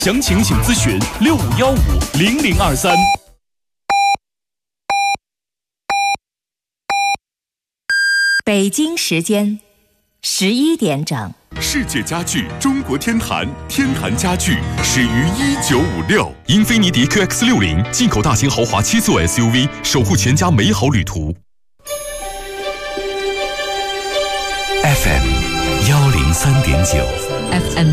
详情请咨询65150023。 北京时间11点整。 世界家具中国天坛，天坛家具始于1956。英菲尼迪 QX60 进口大型豪华7座 SUV， 守护全家美好旅途。FM 103.9 FM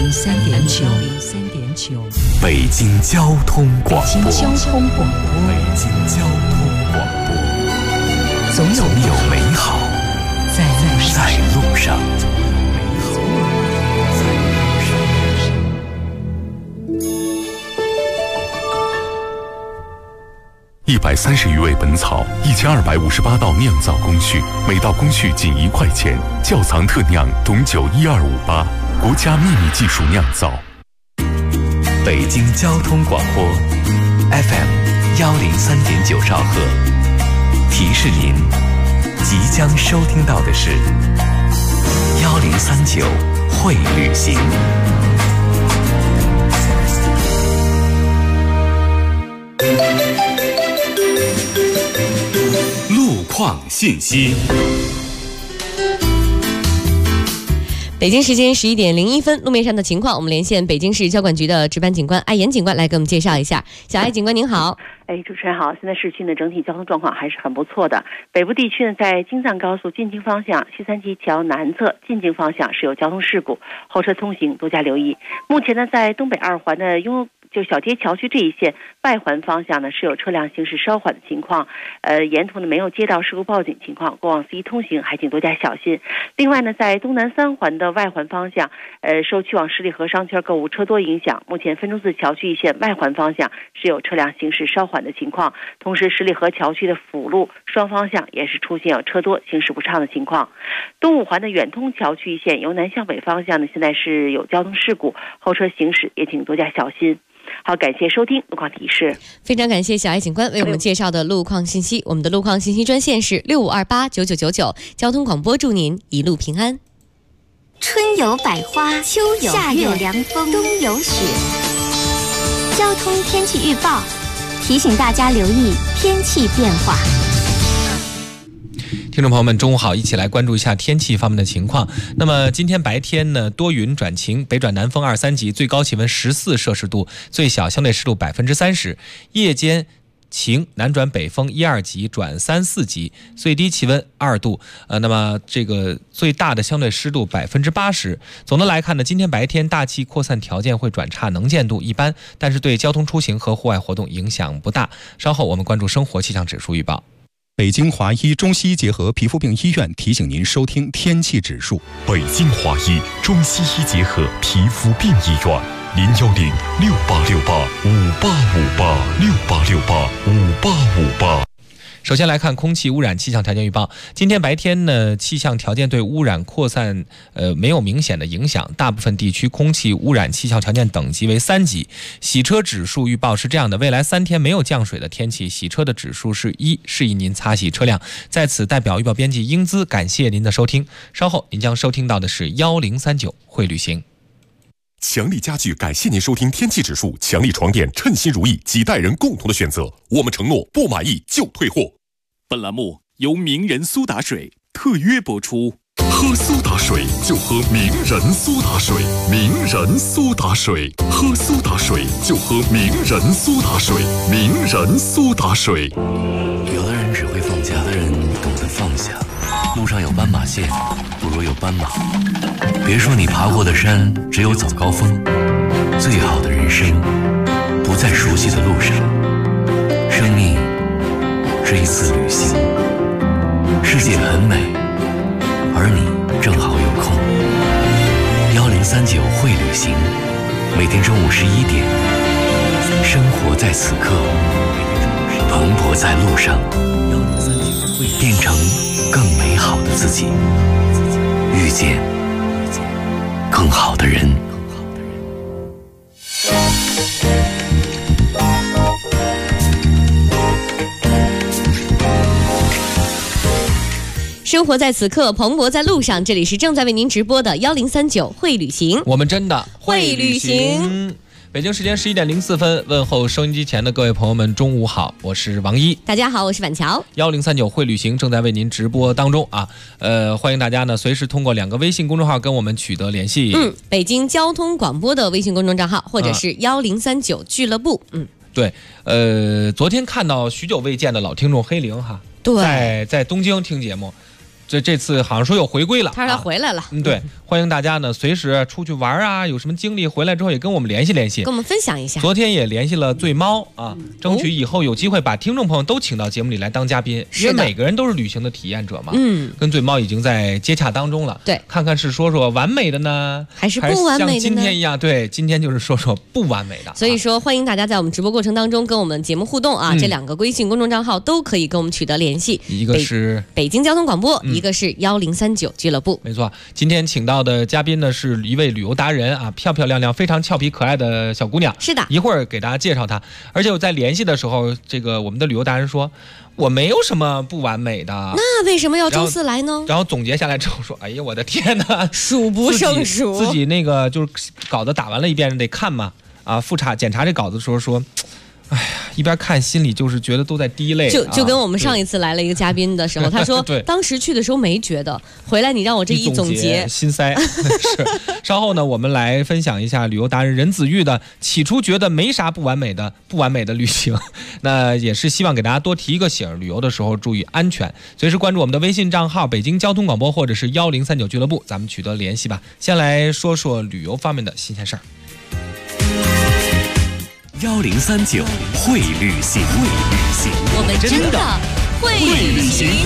103.9 北京交通广播。 北京交通广播，总有美好在路上。 130余味本草，1258道酿造工序，每道工序仅1块钱。窖藏特酿董酒12588，国家秘密技术酿造。 北京交通广播 FM 103.9兆赫，提示您即将收听到的是1039会旅行。 路况信息。 北京时间11点01分，路面上的情况，我们连线北京市交管局的值班警官艾岩警官来给我们介绍一下。小艾警官您好。 主持人好，现在市区的整体交通状况还是很不错的。北部地区呢，在京藏高速进京方向西三旗桥南侧进京方向是有交通事故，后车通行多加留意。目前呢，在东北二环的小街桥区这一线外环方向呢是有车辆行驶稍缓的情况，沿途呢没有接到事故报警情况，过往司机通行还请多加小心。另外呢，在东南三环的外环方向，受去往十里河商圈购物车多影响，目前分钟寺桥区一线外环方向是有车辆行驶稍缓的情况，同时十里河桥区的辅路双方向也是出现有车多行驶不畅的情况。东五环的远通桥区一线由南向北方向呢现在是有交通事故，后车行驶也请多加小心。好，感谢收听路况提示。 非常感谢小艾警官为我们介绍的路况信息。我们的路况信息专线是65289999，交通广播祝您一路平安。 春有百花，秋有夏有凉风，冬有雪。交通天气预报提醒大家留意天气变化。 听众朋友们，中午好，一起来关注一下天气方面的情况。那么今天白天呢，多云转晴，北转南风2、3级，最高气温14摄氏度，最小相对湿度30%。夜间晴，南转北风1、2级转3、4级，最低气温2度。那么这个最大的相对湿度80%。总的来看呢，今天白天大气扩散条件会转差，能见度一般，但是对交通出行和户外活动影响不大。稍后我们关注生活气象指数预报。 北京华医中西医结合皮肤病医院提醒您收听天气指数。 北京华医中西医结合皮肤病医院，0106868585858，685858。 首先来看空气污染气象条件预报。今天白天呢，气象条件对污染扩散没有明显的影响，大部分地区空气污染气象条件等级为3级。洗车指数预报是这样的：未来3天没有降水的天气，洗车的指数是1，适宜您擦洗车辆。在此代表预报编辑英姿感谢您的收听。稍后您将收听到的是1039会旅行。 强力家具感谢您收听天气指数，强力床垫称心如意，几代人共同的选择，我们承诺不满意就退货。 本栏目由名人苏打水特约播出。 喝苏打水就喝名人苏打水，名人苏打水，喝苏打水就喝名人苏打水，名人苏打水。 有的人只会放假，有的人懂得放下。路上有斑马线，不如有斑马。别说你爬过的山只有早高峰，最好的人生不在熟悉的路上。生命是一次旅行，世界很美，而你正好有空。1039会旅行，每天中午11点，生活在此刻，蓬勃在路上，变成更美好的自己，遇见更好的人。 生活在此刻，蓬勃在路上。这里是正在为您直播的1039会旅行， 我们真的会旅行。 北京时间11点04分，问候收音机前的各位朋友们，中午好，我是王一。 大家好，我是婉乔。 1039会旅行正在为您直播当中啊，欢迎大家呢随时通过2个微信公众号跟我们取得联系。 北京交通广播的微信公众账号，或者是1039俱乐部。 对，昨天看到许久未见的老听众黑灵哈， 对， 在东京听节目。这次好像说又回归了， 他说他回来了。 对，欢迎大家呢随时出去玩啊，有什么经历回来之后也跟我们联系联系， 跟我们分享一下。 昨天也联系了醉猫啊，争取以后有机会把听众朋友都请到节目里来当嘉宾，因为每个人都是旅行的体验者嘛。跟醉猫已经在接洽当中了。 对， 看看是说说完美的呢， 还是不完美的呢？ 像今天一样，对，今天就是说说不完美的。 所以说，欢迎大家在我们直播过程当中跟我们节目互动啊，这2个微信公众账号都可以跟我们取得联系。 一个是北京交通广播，一个是1039俱乐部。 没错，今天请到的嘉宾呢是一位旅游达人啊，漂漂亮亮、非常俏皮可爱的小姑娘。 是的， 一会儿给大家介绍她。而且我在联系的时候，这个我们的旅游达人说，我没有什么不完美的。 那为什么要周4来呢？ 然后总结下来之后说，哎呀，我的天哪， 数不胜数。 自己那个就是稿子打完了一遍得看嘛，啊，检查这稿子的时候说，哎呀，一边看心里就是觉得都在滴泪。 就跟我们上一次来了一个嘉宾的时候，他说当时去的时候没觉得，回来你让我这一总结心塞。是，稍后呢，我们来分享一下旅游达人任子玉的起初觉得没啥不完美的旅行。那也是希望给大家多提一个醒，旅游的时候注意安全，随时关注我们的微信账号北京交通广播或者是1039俱乐部，咱们取得联系吧。先来说说旅游方面的新鲜事儿。 1039会旅行， 我们真的会旅行。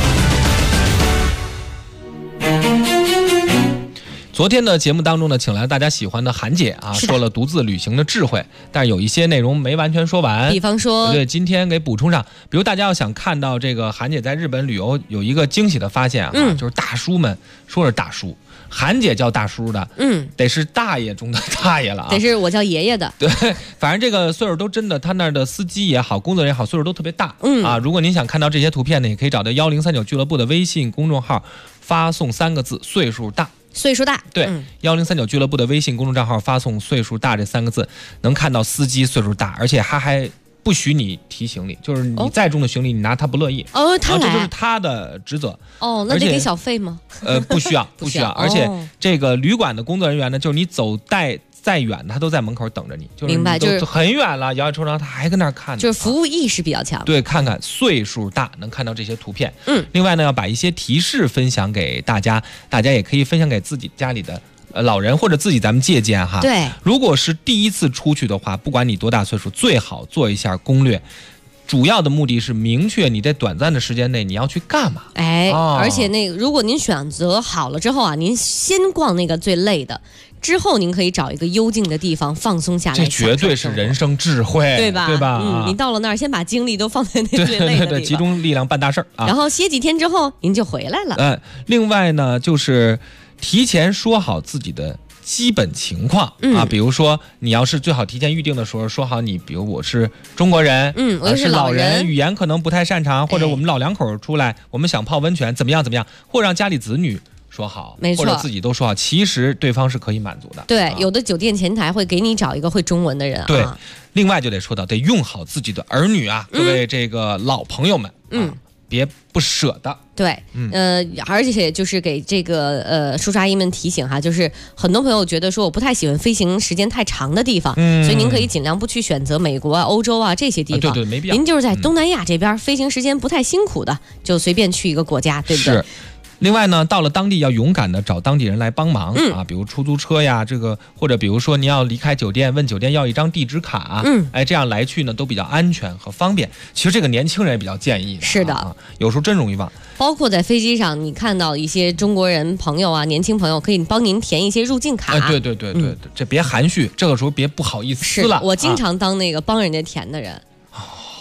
昨天的节目当中呢，请来了大家喜欢的韩姐啊，说了独自旅行的智慧，但是有一些内容没完全说完。 比方说， 对，今天给补充上。比如大家要想看到这个韩姐在日本旅游有一个惊喜的发现啊，就是大叔们说是大叔。韩姐叫大叔的，得是大爷中的大爷了啊， 得是我叫爷爷的。 对，反正这个岁数都真的，他那儿的司机也好，工作人员也好，岁数都特别大。啊，如果您想看到这些图片呢，也可以找到1039俱乐部的微信公众号，发送3个字“岁数大”。 岁数大， 对，1039俱乐部的微信公众账号发送“岁数大”这3个字，能看到司机岁数大，而且他还不许你提行李，就是你再重的行李你拿他不乐意。 他这就是他的职责。 那得给小费吗？ 不需要，不需要。而且这个旅馆的工作人员呢，就是你走再远，他都在门口等着你。 明白，就是很远了，摇摇抽抽，他还跟那儿看， 就是服务意识比较强。 对，看看岁数大，能看到这些图片。另外呢，要把一些提示分享给大家，大家也可以分享给自己家里的老人或者自己，咱们借鉴哈。 对， 如果是第一次出去的话，不管你多大岁数，最好做一下攻略。主要的目的是明确你在短暂的时间内你要去干嘛。 而且如果您选择好了之后啊，您先逛那个最累的，之后您可以找一个幽静的地方放松下来。 这绝对是人生智慧， 对吧？ 对吧？ 你到了那儿，先把精力都放在那最累的地方， 对，集中力量办大事儿啊。 然后歇几天之后，您就回来了。 另外呢，就是提前说好自己的基本情况啊，比如说你要是最好提前预定的时候说好，你比如我是中国人， 我是老人， 语言可能不太擅长，或者我们老两口出来，我们想泡温泉，怎么样，或让家里子女说好， 没错， 或者自己都说好，其实对方是可以满足的。 对，有的酒店前台会给你找一个会中文的人啊。 对，另外就得说到，得用好自己的儿女啊，各位这个老朋友们，别不舍得。 对，而且就是给这个叔叔阿姨们提醒哈，就是很多朋友觉得说我不太喜欢飞行时间太长的地方，所以您可以尽量不去选择美国啊、欧洲啊这些地方， 对，没必要。 您就是在东南亚这边飞行时间不太辛苦的，就随便去一个国家，对不对？ 是。另外呢，到了当地要勇敢的找当地人来帮忙啊，比如出租车呀，这个或者比如说你要离开酒店，问酒店要一张地址卡，这样来去呢都比较安全和方便。其实这个年轻人也比较建议的， 是的， 有时候真容易忘。 包括在飞机上，你看到一些中国人朋友啊，年轻朋友可以帮您填一些入境卡。 对，这别含蓄，这个时候别不好意思了。 我经常当那个帮人家填的人。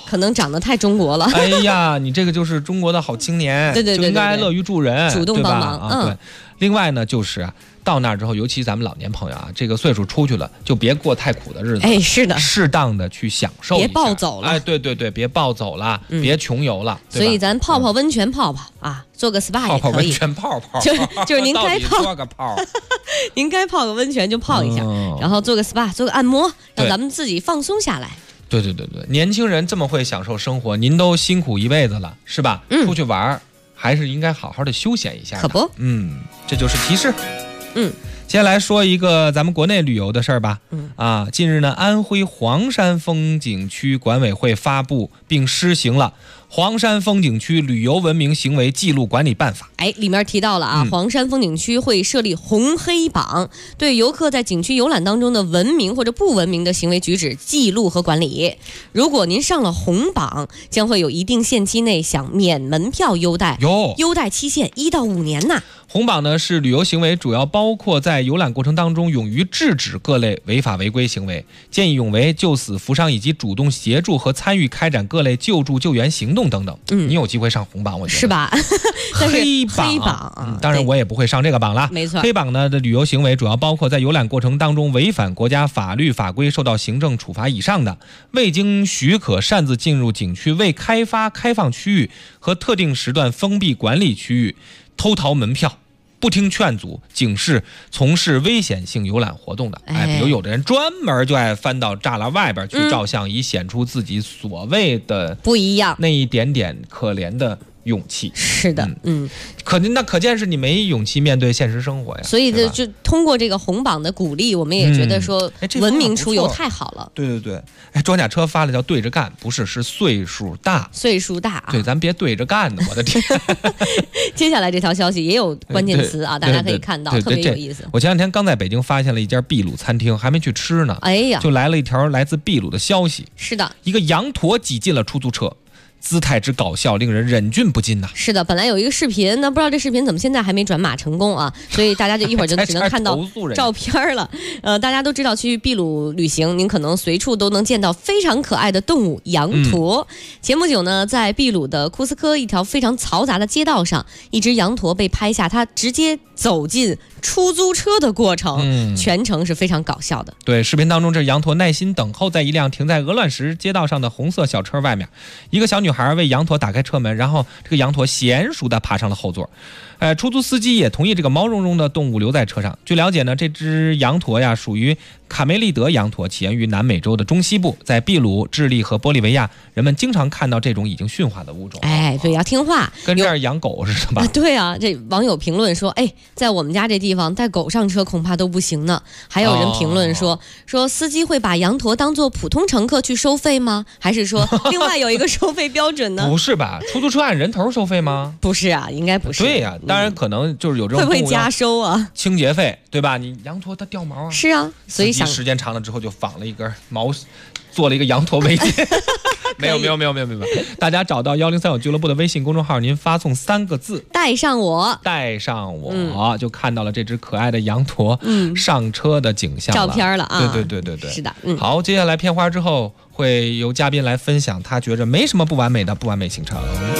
可能长得太中国了。 哎呀，你这个就是中国的好青年， 对， 就应该乐于助人， 主动帮忙。 啊，对。另外呢，就是到那儿之后，尤其咱们老年朋友啊，这个岁数出去了，就别过太苦的日子。 哎，是的， 适当的去享受一下， 别暴走了。 哎，对，别暴走了，别穷游了。 所以咱泡泡温泉泡啊，做个 SPA 也可以。 泡温泉泡， 就是您该泡做个泡， 您该泡个温泉就泡一下，然后做个 SPA， 做个按摩，让咱们自己放松下来。 对，年轻人这么会享受生活，您都辛苦一辈子了，是吧？出去玩还是应该好好的休闲一下。 可不， 这就是提示。接下来说一个咱们国内旅游的事儿吧。近日呢，安徽黄山风景区管委会发布并施行了黄山风景区旅游文明行为记录管理办法。 里面提到了黄山风景区会设立红黑榜，对游客在景区游览当中的文明或者不文明的行为举止记录和管理。如果您上了红榜，将会有一定限期内享免门票优待，优待期限1到5年呐。 红榜呢是旅游行为主要包括在游览过程当中勇于制止各类违法违规行为，见义勇为、救死扶伤以及主动协助和参与开展各类救助救援行动等等。你有机会上红榜，我觉得是吧？ 黑榜，当然我也不会上这个榜了。 没错， 黑榜呢的旅游行为主要包括在游览过程当中违反国家法律法规受到行政处罚以上的，未经许可擅自进入景区未开发开放区域和特定时段封闭管理区域，偷逃门票，不听劝阻、警示，从事危险性游览活动的。比如有的人专门就爱翻到栅栏外边去照相，以显出自己所谓的不一样那一点点可怜的勇气。 是的， 可见是你没勇气面对现实生活呀。 所以就通过这个红榜的鼓励，我们也觉得说文明出游太好了。 对，装甲车发了叫对着干，不是岁数大。对，咱别对着干呢，我的天。 接下来这条消息也有关键词啊，大家可以看到，特别有意思。 我前两天刚在北京发现了一家秘鲁餐厅，还没去吃呢，就来了一条来自秘鲁的消息。 是的， 一个羊驼挤进了出租车，姿态之搞笑，令人忍俊不禁呐。 是的，本来有一个视频，那不知道这视频怎么现在还没转码成功啊？所以大家就一会儿就只能看到照片了。大家都知道去秘鲁旅行，您可能随处都能见到非常可爱的动物羊驼。前不久呢，在秘鲁的库斯科一条非常嘈杂的街道上，一只羊驼被拍下，它直接走进出租车的过程，全程是非常搞笑的。 对，视频当中这羊驼耐心等候在一辆停在鹅卵石街道上的红色小车外面，一个小女孩为羊驼打开车门，然后这个羊驼娴熟地爬上了后座。出租司机也同意这个毛茸茸的动物留在车上。据了解呢，这只羊驼呀属于卡梅利德羊驼，起源于南美洲的中西部，在秘鲁、智利和玻利维亚，人们经常看到这种已经驯化的物种。 对，要听话， 跟这样养狗似的吧？ 对啊，这网友评论说，在我们家这地方带狗上车恐怕都不行呢。还有人评论说司机会把羊驼当作普通乘客去收费吗？还是说另外有一个收费标准呢？ 不是吧？出租车按人头收费吗？ 不是啊，应该不是。 对呀，当然可能就是有这种会不会加收啊？ 清洁费对吧？你羊驼它掉毛啊。 是啊，所以时间长了之后就仿了一根毛，做了一个羊驼围巾。没有，大家找到1035俱乐部的微信公众号，您发送3个字带上我， 就看到了这只可爱的羊驼上车的景象照片了啊。 对， 是的。 好，接下来片花之后会由嘉宾来分享他觉着没什么不完美的不完美行程。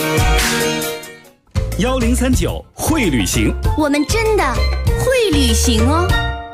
1039会旅行， 我们真的会旅行哦。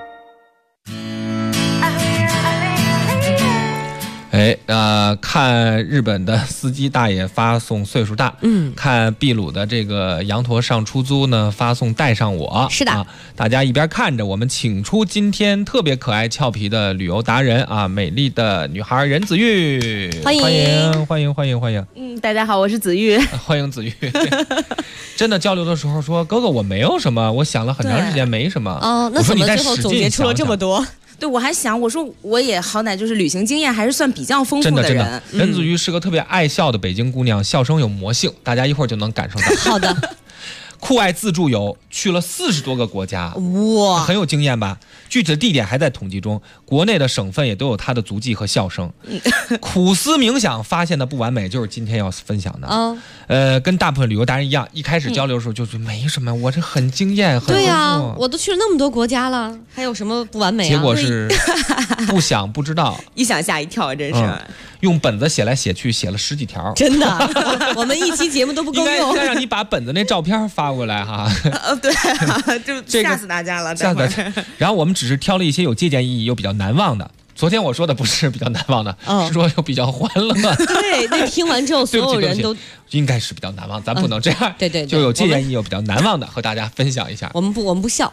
看日本的司机大爷发送岁数大，看秘鲁的这个羊驼上出租呢，发送带上我。 是的， 大家一边看着，我们请出今天特别可爱俏皮的旅游达人啊，美丽的女孩任子玉，欢迎。 大家好，我是子玉， 欢迎子玉。真的交流的时候说，哥哥我没有什么，我想了很长时间没什么。 那怎么最后总结出了这么多？ 对，我还想，我说我也好歹就是旅行经验还是算比较丰富的人。 真的，任子玉是个特别爱笑的北京姑娘，笑声有魔性，大家一会儿就能感受到。 好的。 酷爱自助游，去了40多个国家， 哇， 很有经验吧？具体的地点还在统计中，国内的省份也都有他的足迹和笑声。苦思冥想发现的不完美，就是今天要分享的。跟大部分旅游达人一样，一开始交流的时候就是没什么，我这很惊艳，很对呀，我都去了那么多国家了，还有什么不完美啊？ 结果是不想不知道， 一想吓一跳，真是。 用本子写来写去，写了10几条。 真的，我们一期节目都不够用。 应该让你把本子那照片发过来哈。 对，就吓死大家了。 吓死。然后我们只是挑了一些有借鉴意义又比较难忘的。昨天我说的不是比较难忘的，是说又比较欢乐。 对，那听完之后所有人都应该是比较难忘，咱不能这样。 对对， 就有借鉴意义又比较难忘的和大家分享一下。 我们不笑，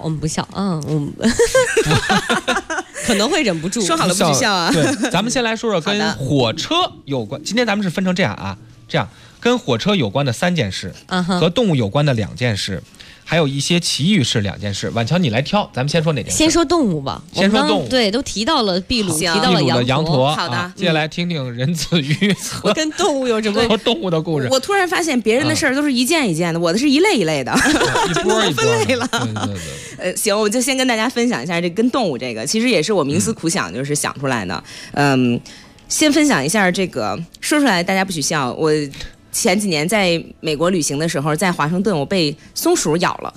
可能会忍不住。 说好了不许笑啊。 对，咱们先来说说跟火车有关。今天咱们是分成这样啊，这样跟火车有关的3件事，和动物有关的2件事。还有一些奇遇是2件事，婉乔你来挑，咱们先说哪件事？ 先说动物吧。 先说动物， 对，都提到了秘鲁，提到了羊驼。 好的， 接下来听听任子瑜跟动物有什么和动物的故事。 我突然发现别人的事儿都是一件一件的，我的是一类一类的， 一波一波分类了。 对。 行，我就先跟大家分享一下这跟动物这个，其实也是我冥思苦想就是想出来的。先分享一下这个，说出来大家不许笑，我。前几年在美国旅行的时候，在华盛顿我被松鼠咬了。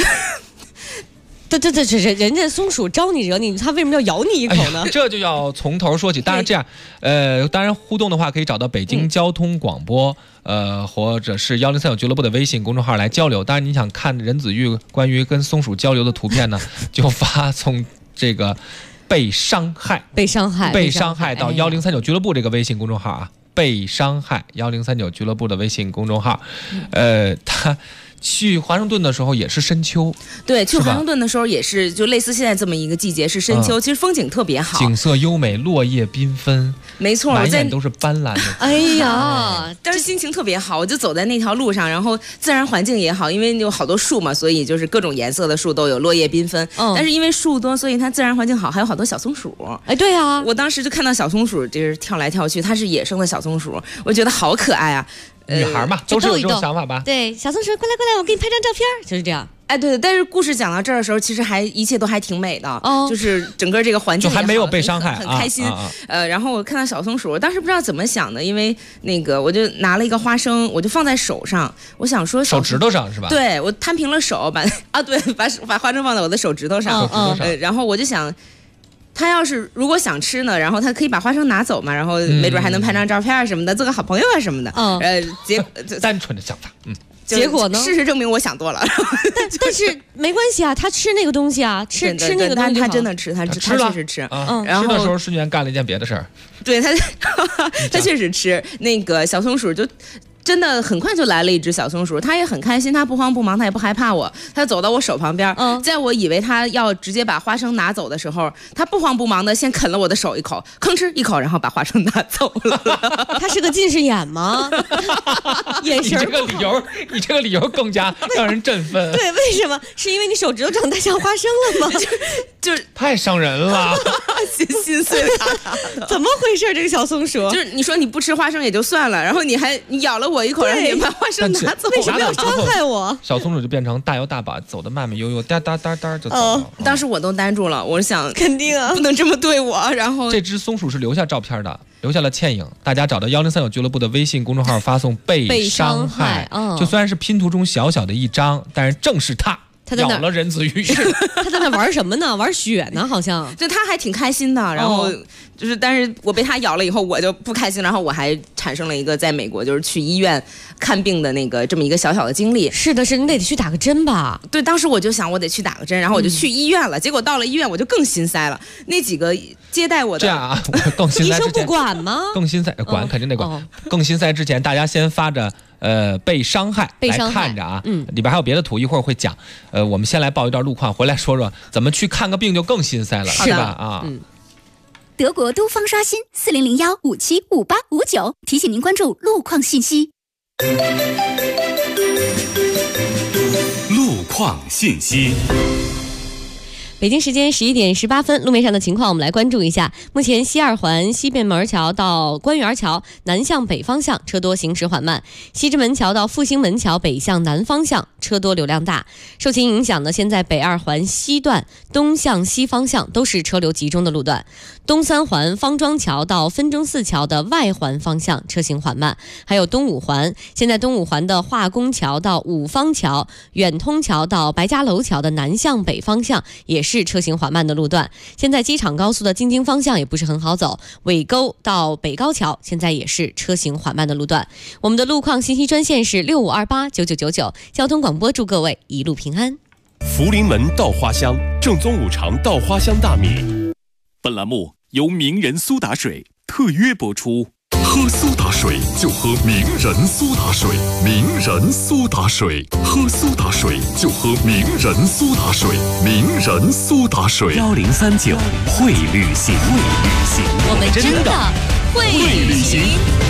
这人家松鼠招你惹你，它为什么要咬你一口呢？ 这就要从头说起。当然这样，当然互动的话可以找到北京交通广播，或者是1039俱乐部的微信公众号来交流。当然你想看任子玉关于跟松鼠交流的图片呢，就发从这个被伤害到1039俱乐部这个微信公众号啊。被伤害1039俱乐部的微信公众号，他去华盛顿的时候也是深秋， 对，去华盛顿的时候也是就类似现在这么一个季节是深秋，其实风景特别好， 景色优美，落叶缤纷， 没错， 满眼都是斑斓的。 哎呀， 但是心情特别好，我就走在那条路上，然后自然环境也好，因为有好多树嘛，所以就是各种颜色的树都有，落叶缤纷。但是因为树多，所以它自然环境好，还有好多小松鼠。 哎，对啊， 我当时就看到小松鼠就是跳来跳去，它是野生的小松鼠，我觉得好可爱啊。 女孩嘛，都是有这种想法吧？ 对，小松鼠，过来，我给你拍张照片，就是这样。 哎，对，但是故事讲到这儿的时候，其实一切都还挺美的，就是整个这个环境就还没有被伤害， 很开心。然后我看到小松鼠，我当时不知道怎么想的，因为那个我就拿了一个花生，我就放在手上，我想说手指头上是吧？ 对，我摊平了手，把花生放在我的手指头上，然后我就想。他要是如果想吃呢，然后他可以把花生拿走嘛，然后没准还能拍张照片什么的，做个好朋友啊什么的。 单纯的想法， 结果呢？ 事实证明我想多了。 但是没关系啊，他吃那个东西啊，吃那个东西， 他真的吃，他确实吃。 然后吃的时候瞬间干了一件别的事儿。 对他确实吃那个小松鼠就。真的很快就来了一只小松鼠，它也很开心，它不慌不忙，它也不害怕我，它走到我手旁边，在我以为它要直接把花生拿走的时候，它不慌不忙的先啃了我的手一口，吭哧一口，然后把花生拿走了。 它是个近视眼吗？眼神。 你这个理由更加让人振奋。 对，为什么？是因为你手指头长得像花生了吗？ 就是太伤人了， 心碎了。 怎么回事？这个小松鼠， 就是你说你不吃花生也就算了，然后你咬了我一口，然后你把花生拿走， 为什么要伤害我？ 小松鼠就变成大摇大摆，走得慢慢悠悠，哒哒哒哒就走了。 当时我都呆住了，我想肯定啊， 不能这么对我。然后这只松鼠是留下照片的，留下了倩影，大家找到1039俱乐部的微信公众号发送被伤害，就虽然是拼图中小小的一张，但是正是它咬了任子瑜。 他在那玩什么呢？玩雪呢，好像。 就他还挺开心的，然后就是，但是我被他咬了以后，我就不开心，然后我还产生了一个在美国就是去医院看病的那个这么一个小小的经历。 是的，你得去打个针吧？ 对，当时我就想我得去打个针，然后我就去医院了。结果到了医院我就更心塞了，那几个接待我的这样啊，更心塞之前医生不管吗？ 更心塞管肯定得管。更心塞之前，大家先发着。被伤害来看着啊，里边还有别的图，一会儿会讲。我们先来报一段路况，回来说说怎么去看个病就更心塞了，是吧？啊， 德国都方刷新4001575859，提醒您关注路况信息。 路况信息。 北京时间11点18分，路面上的情况我们来关注一下。目前西二环西便门桥到官园桥南向北方向车多行驶缓慢，西直门桥到复兴门桥北向南方向车多流量大。受其影响呢，现在北二环西段东向西方向都是车流集中的路段。 东三环方庄桥到分钟寺桥的外环方向车行缓慢，还有东五环，现在东五环的化工桥到五方桥、远通桥到白家楼桥的南向北方向也是车行缓慢的路段。现在机场高速的京津方向也不是很好走，尾沟到北高桥现在也是车行缓慢的路段。我们的路况信息专线是65289999，交通广播祝各位一路平安。 福临门稻花香，正宗五常稻花香大米。本栏目由名人苏打水特约播出。 喝苏打水就喝名人苏打水，名人苏打水，喝苏打水就喝名人苏打水，名人苏打水。 1039会旅行， 我们真的会旅行。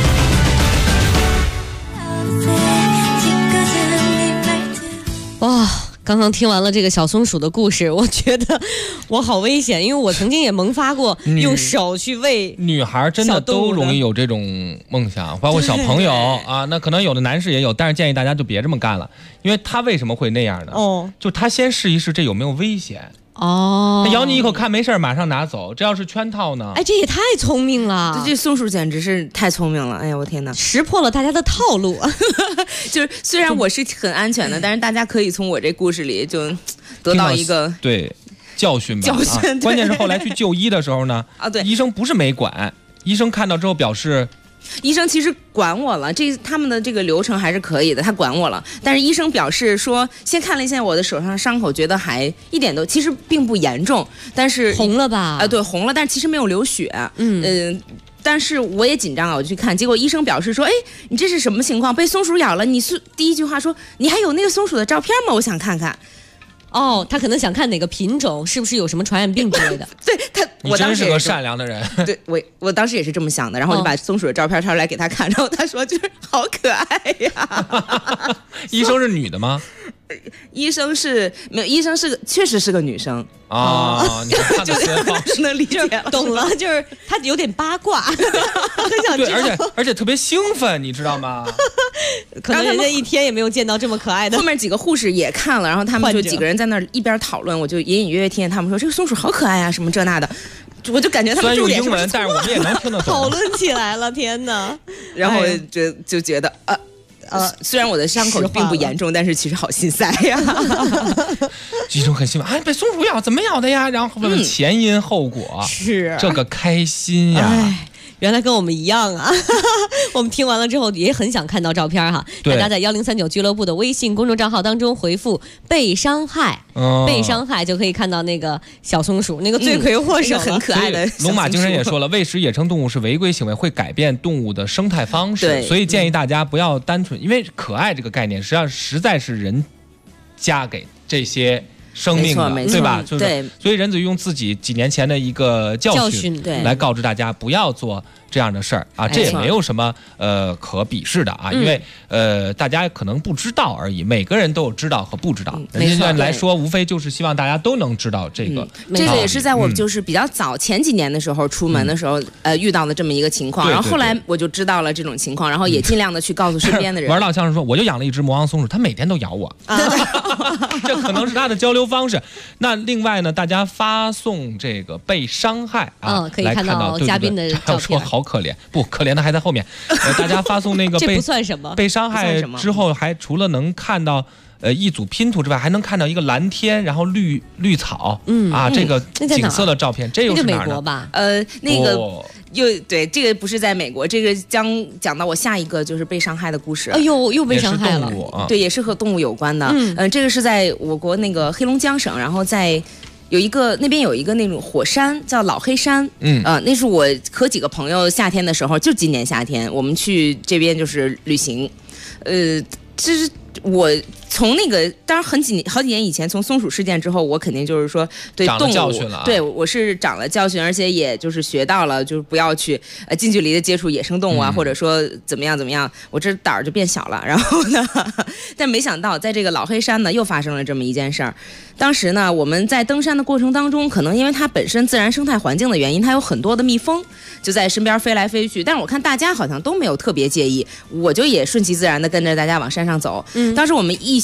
哇！刚刚听完了这个小松鼠的故事，我觉得我好危险，因为我曾经也萌发过用手去喂女孩，真的都容易有这种梦想，包括小朋友啊，那可能有的男士也有，但是建议大家就别这么干了，因为他为什么会那样呢？就他先试一试这有没有危险。他咬你一口看没事马上拿走，这要是圈套呢？ 哎，这也太聪明了！ 这松鼠简直是太聪明了！哎呀，我天哪， 识破了大家的套路。 就是虽然我是很安全的，但是大家可以从我这故事里就得到一个对教训吧。 教训。 关键是后来去就医的时候呢， 对， 医生不是没管，医生看到之后表示。 医生其实管我了，他们的这个流程还是可以的，他管我了。但是医生表示说，先看了一下我的手上的伤口，觉得还一点都其实并不严重，但是红了吧？ 对，红了，但是其实没有流血。但是我也紧张啊，我去看，结果医生表示说，哎，你这是什么情况？被松鼠咬了？你是第一句话说，你还有那个松鼠的照片吗？我想看看。 他可能想看哪个品种是不是有什么传染病之类的。 对他， 我当时是个善良的人。 对，我当时也是这么想的，然后就把松鼠的照片抄出来给他看，然后他说就是好可爱呀。 医生是女的吗？ 医生是没有，医生是确实是个女生啊。你看的词方式能理解了， 懂了，就是他有点八卦，很想知道。 对，而且特别兴奋，你知道吗？ 可能人家一天也没有见到这么可爱的。 后面几个护士也看了，然后他们就几个人在那儿一边讨论，我就隐隐约约听见他们说这个松鼠好可爱啊，什么这那的。我就感觉他们重点是英文，但是我们也能听得懂。 讨论起来了，天哪！ 然后就觉得虽然我的伤口并不严重，但是其实好心塞呀。 医生很兴奋，被松鼠咬，怎么咬的呀？然后问前因后果， 是这个开心呀。 原来跟我们一样啊！我们听完了之后也很想看到照片哈。大家在1039俱乐部的微信公众账号当中回复“被伤害”，被伤害就可以看到那个小松鼠，那个罪魁祸首， 很可爱的。 龙马精神也说了，喂食野生动物是违规行为，会改变动物的生态方式，所以建议大家不要单纯，因为可爱这个概念实在是人加给这些。生命的，对吧？对，所以任子瑜用自己几年前的一个教训来告知大家不要做这样的事儿啊，这也没有什么可鄙视的啊，因为大家可能不知道而已，每个人都有知道和不知道。人家来说，无非就是希望大家都能知道这个。 这个也是在我就是比较早前几年的时候出门的时候遇到的这么一个情况，然后后来我就知道了这种情况，然后也尽量的去告诉身边的人。 玩老像是说，我就养了一只魔王松鼠，它每天都咬我，这可能是它的交流方式。那另外呢，大家发送这个被伤害可以看到嘉宾的照片。 说好可怜，不可怜的还在后面。大家发送那个这不算什么， 被伤害之后，还除了能看到一组拼图之外，还能看到一个蓝天，然后绿草，这个景色的照片，这又是哪儿呢？ 美国吧？ 那个。对，这个不是在美国，这个将讲到我下一个就是被伤害的故事。 哎呦，又被伤害了。 对，也是和动物有关的。这个是在我国那个黑龙江省，然后在那边有一个那种火山叫老黑山。那是我和几个朋友夏天的时候，就今年夏天，我们去这边就是旅行。这是我从那个当然好几年以前，从松鼠事件之后，我肯定就是说对动物，对我是长了教训，而且也就是学到了，就是不要去近距离的接触野生动物啊，或者说怎么样，我这胆儿就变小了。然后呢，但没想到在这个老黑山呢，又发生了这么一件事儿。当时呢，我们在登山的过程当中，可能因为它本身自然生态环境的原因，它有很多的蜜蜂就在身边飞来飞去，但是我看大家好像都没有特别介意，我就也顺其自然的跟着大家往山上走。当时我们一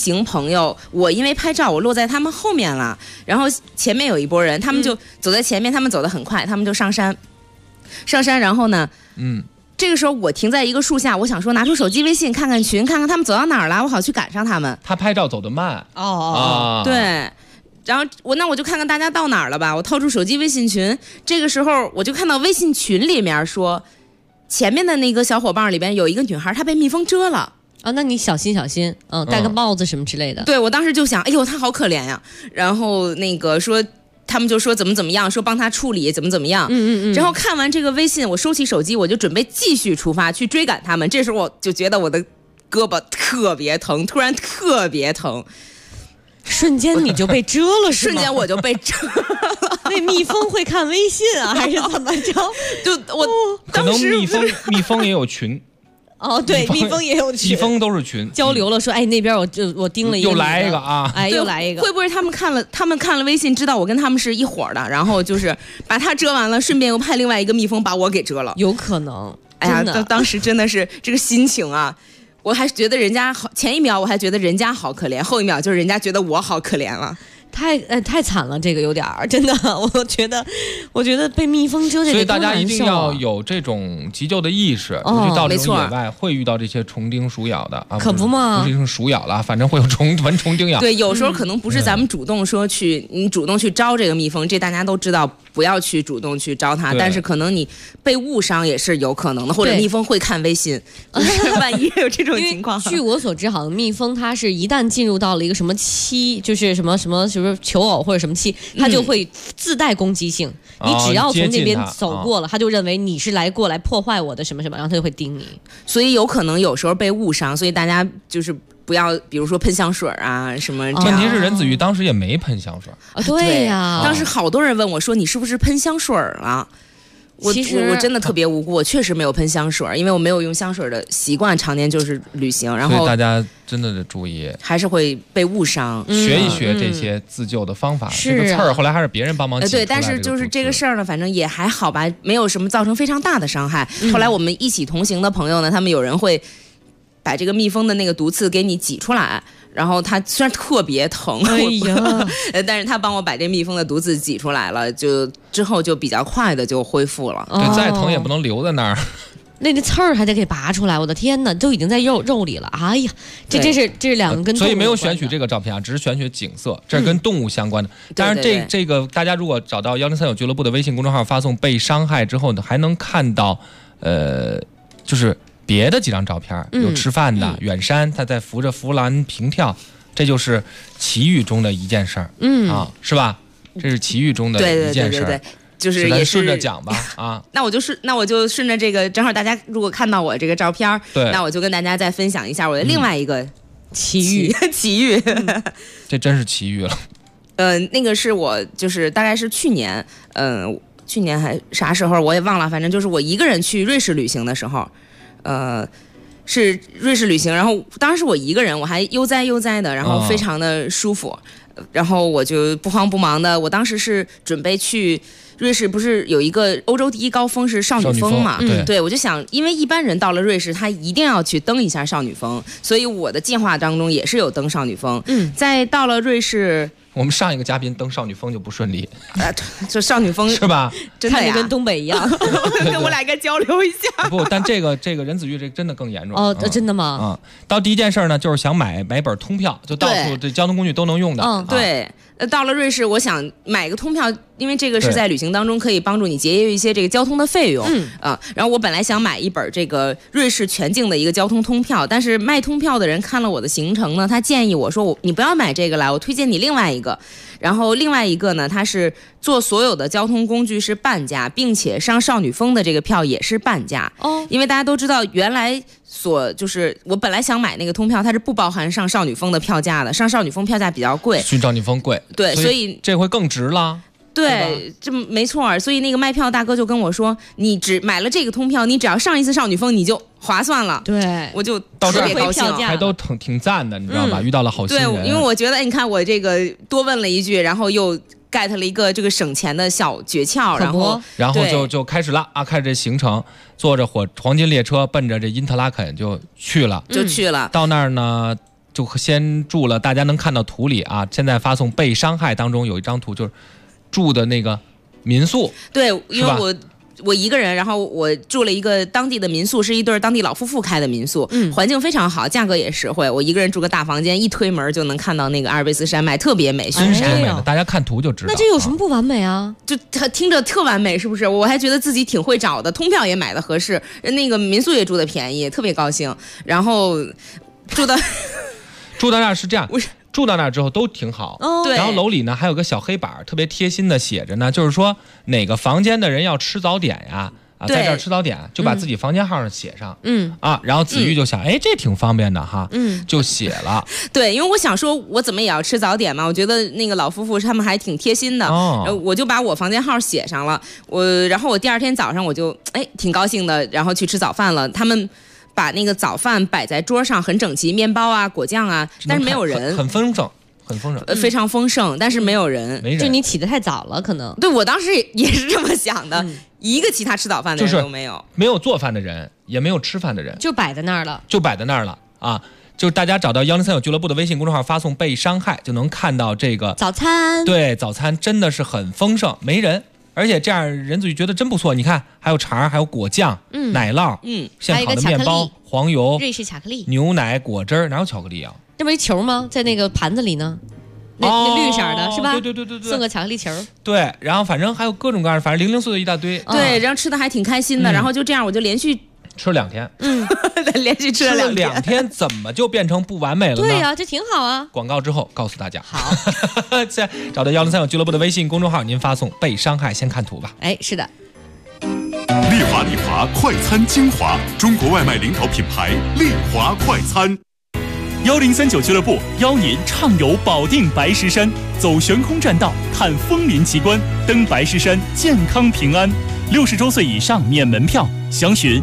行朋友，我因为拍照我落在他们后面了，然后前面有一拨人，他们就走在前面，他们走得很快，他们就上山，然后呢，这个时候我停在一个树下，我想说拿出手机微信看看群，看看他们走到哪儿了，我好去赶上他们。 他拍照走得慢对。然后我就看看大家到哪儿了吧，我掏出手机微信群，这个时候我就看到微信群里面说，前面的那个小伙伴里边有一个女孩，她被蜜蜂蛰了啊，那你小心，戴个帽子什么之类的。 对，我当时就想，哎呦，她好可怜呀。然后那个说，他们就说怎么样，说帮她处理怎么样。然后看完这个微信，我收起手机，我就准备继续出发去追赶他们。这时候我就觉得我的胳膊特别疼，突然特别疼。 瞬间你就被蛰了是吗？ 瞬间我就被蛰了。 那蜜蜂会看微信啊，还是怎么着？ 就我可能蜜蜂也有群。 对，蜜蜂也有群， 蜜蜂都是群交流了，说哎那边我盯了一个， 又来一个啊， 又来一个。 会不会他们看了微信，知道我跟他们是一伙的，然后就是把他蛰完了，顺便又派另外一个蜜蜂把我给蛰了？ 有可能。 哎呀，当时真的是这个心情啊。我还觉得人家好，前一秒我还觉得人家好可怜，后一秒就是人家觉得我好可怜了， 太惨了，这个有点真的，我觉得被蜜蜂蛰这个， 所以大家一定要有这种急救的意识，尤其到这种野外会遇到这些虫叮鼠咬的啊， 可不嘛， 不是鼠咬了，反正会有蚊虫叮咬。 对，有时候可能不是咱们主动说你主动去招这个蜜蜂，这大家都知道，不要去主动去招它，但是可能你被误伤也是有可能的，或者蜜蜂会看微信，万一有这种情况。 据我所知，好像蜜蜂它是一旦进入到了一个什么期，就是什么就是求偶或者什么期，它就会自带攻击性。你只要从这边走过了，它就认为你是过来破坏我的什么什么，然后它就会叮你。 所以有可能有时候被误伤，所以大家就是不要，比如说喷香水啊什么。 问题是任子瑜当时也没喷香水啊，对呀， 当时好多人问我说你是不是喷香水了？我真的特别无辜，我确实没有喷香水，因为我没有用香水的习惯，常年就是旅行，然后所以大家真的得注意， 还是会被误伤。 学一学这些自救的方法。这个刺儿后来还是别人帮忙挤出来的。 对，但是就是这个事儿呢，反正也还好吧，没有什么造成非常大的伤害。后来我们一起同行的朋友呢，他们有人会把这个蜜蜂的那个毒刺给你挤出来。然后他虽然特别疼， 哎呀， 但是他帮我把这蜜蜂的毒刺挤出来了，就之后就比较快的就恢复了。 对，再疼也不能留在那儿。 那刺儿还得给拔出来，我的天哪，都已经在肉里了。哎呀，这是两个跟动物所以没有选取这个照片啊，只是选取景色，这是跟动物相关的。当然，这个大家如果找到103有俱乐部的微信公众号，发送被伤害之后呢，还能看到就是别的几张照片，有吃饭的远山，他在扶着扶栏平跳，这就是奇遇中的一件事儿，是吧？这是奇遇中的一件事儿。 对，就是也是顺着讲吧啊。 那我就顺着这个，正好大家如果看到我这个照片， 对， 那我就跟大家再分享一下我的另外一个奇遇。 这真是奇遇了。 那个是我就是大概是去年还啥时候我也忘了，反正就是我一个人去瑞士旅行的时候。是瑞士旅行，然后当时我一个人，我还悠哉的，然后非常的舒服，然后我就不慌不忙的，我当时是准备去瑞士，不是有一个欧洲第一高峰是少女峰嘛？对，我就想，因为一般人到了瑞士，他一定要去登一下少女峰，所以我的计划当中也是有登少女峰。在到了瑞士。 我们上一个嘉宾登少女峰就不顺利， 就少女峰是吧？ 真的跟东北一样， 跟我俩该交流一下。 不，但这个任子瑜这真的更严重哦，真的吗？ 到第一件事呢，就是想买本通票，就到处这交通工具都能用的。 对。到了瑞士，我想买个通票，因为这个是在旅行当中可以帮助你节约一些这个交通的费用。然后我本来想买一本这个瑞士全境的一个交通通票，但是卖通票的人看了我的行程呢，他建议我说你不要买这个来，我推荐你另外一个。然后另外一个呢，它是坐所有的交通工具是半价，并且上少女峰的这个票也是半价。因为大家都知道原来就是我本来想买那个通票，它是不包含上少女峰的票价的，上少女峰票价比较贵， 去少女峰贵， 对，所以这回更值了。 对，这没错。所以那个卖票大哥就跟我说，你只买了这个通票，你只要上一次少女峰，你就划算了。 对， 我就特别高兴， 还都挺赞的，你知道吧？遇到了好心人。 对，因为我觉得，你看我这个多问了一句，然后又 get 了一个这个省钱的小诀窍， 然后就开始了啊，开始这行程，坐着黄金列车奔着这因特拉肯就去了， 到那儿呢。 就先住了，大家能看到图里啊，现在发送被伤害当中有一张图，就是住的那个民宿。 对，因为我一个人，然后我住了一个当地的民宿，是一对当地老夫妇开的民宿，环境非常好，价格也实惠。我一个人住个大房间，一推门就能看到那个阿尔卑斯山脉，特别美，巡山。 美的，大家看图就知道。 那这有什么不完美啊？ 就听着特完美，是不是？我还觉得自己挺会找的，通票也买的合适，那个民宿也住的便宜，特别高兴。然后住到那儿是这样。住到那儿之后都挺好， 对。 然后楼里呢还有个小黑板，特别贴心的写着呢，就是说哪个房间的人要吃早点呀，在这儿吃早点，就把自己房间号上写上，然后子玉就想，这挺方便的哈，就写了。 对，因为我想说，我怎么也要吃早点嘛，我觉得那个老夫妇他们还挺贴心的，我就把我房间号写上了，然后我第二天早上我就挺高兴的，然后去吃早饭了，他们把那个早饭摆在桌上，很整齐，面包啊、果酱啊，但是没有人， 很丰盛， 非常丰盛，但是没有人， 就你起得太早了，可能。 对，我当时也是这么想的，一个其他吃早饭的人都没有， 没有做饭的人，也没有吃饭的人， 就摆在那儿了， 啊！就是大家找到1035俱乐部的微信公众号，发送被伤害，就能看到这个早餐。 对，早餐真的是很丰盛，没人。而且这样人子玉觉得真不错，你看还有肠，还有果酱、奶酪，现烤的面包、黄油、 瑞士巧克力、 牛奶、果汁，哪有巧克力啊？ 这不一球吗？在那个盘子里呢，那绿色的是吧？ 对， 送个巧克力球。 对，然后反正还有各种各样，反正零零碎碎一大堆。 对，然后吃的还挺开心的，然后就这样我就连续吃了2天， 连续吃了 2天，怎么就变成不完美了呢？ 对呀，这挺好啊。 广告之后告诉大家。 好， 现在找到1035俱乐部的微信公众号，您发送被伤害，先看图吧。 是的。 丽华快餐精华，中国外卖领导品牌丽华快餐。 1039俱乐部邀您畅游保定白石山，走悬空栈道，看枫林奇观，登白石山，健康平安。60周岁以上免门票，详询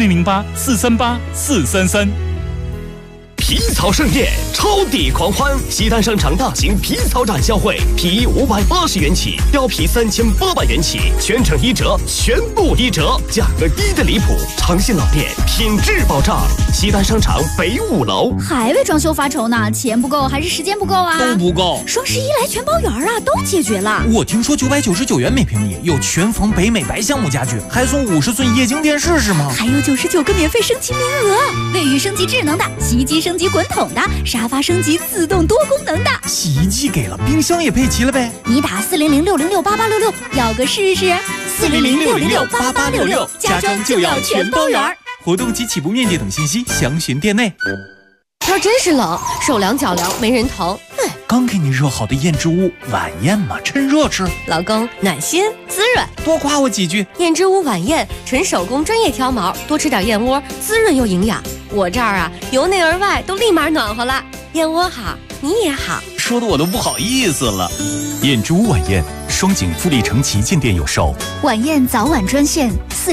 4008-438-433。 皮草盛宴，超抵狂欢！西单商场大型皮草展销会，皮衣580元起，貂皮3800元起，全程1折，全部1折，价格低的离谱。诚信老店，品质保障。西单商场北5楼。 还为装修发愁呢？钱不够还是时间不够啊？ 都不够。 双11来全包圆啊，都解决了。 我听说999元每平米有全缝北美白橡木家具，还送50寸液晶电视是吗？ 还有99个免费升级名额，卫浴升级智能的，洗衣机升级滚筒的，沙发升级自动多功能的。 洗衣机给了，冰箱也配齐了呗。 你打400-606-8866，要个试试。400-606-8866，家装就要全包圆。 活动及起步面积等信息详询店内。 天真是冷，手凉脚凉没人疼。 刚给你热好的燕之屋晚宴嘛，趁热吃。 老公暖心滋润， 多夸我几句。 燕之屋晚宴，纯手工专业挑毛，多吃点燕窝，滋润又营养。我这儿啊，由内而外都立马暖和了。燕窝好，你也好， 说的我都不好意思了。 燕之屋晚宴，双井富力城旗舰店有售。 晚宴早晚专线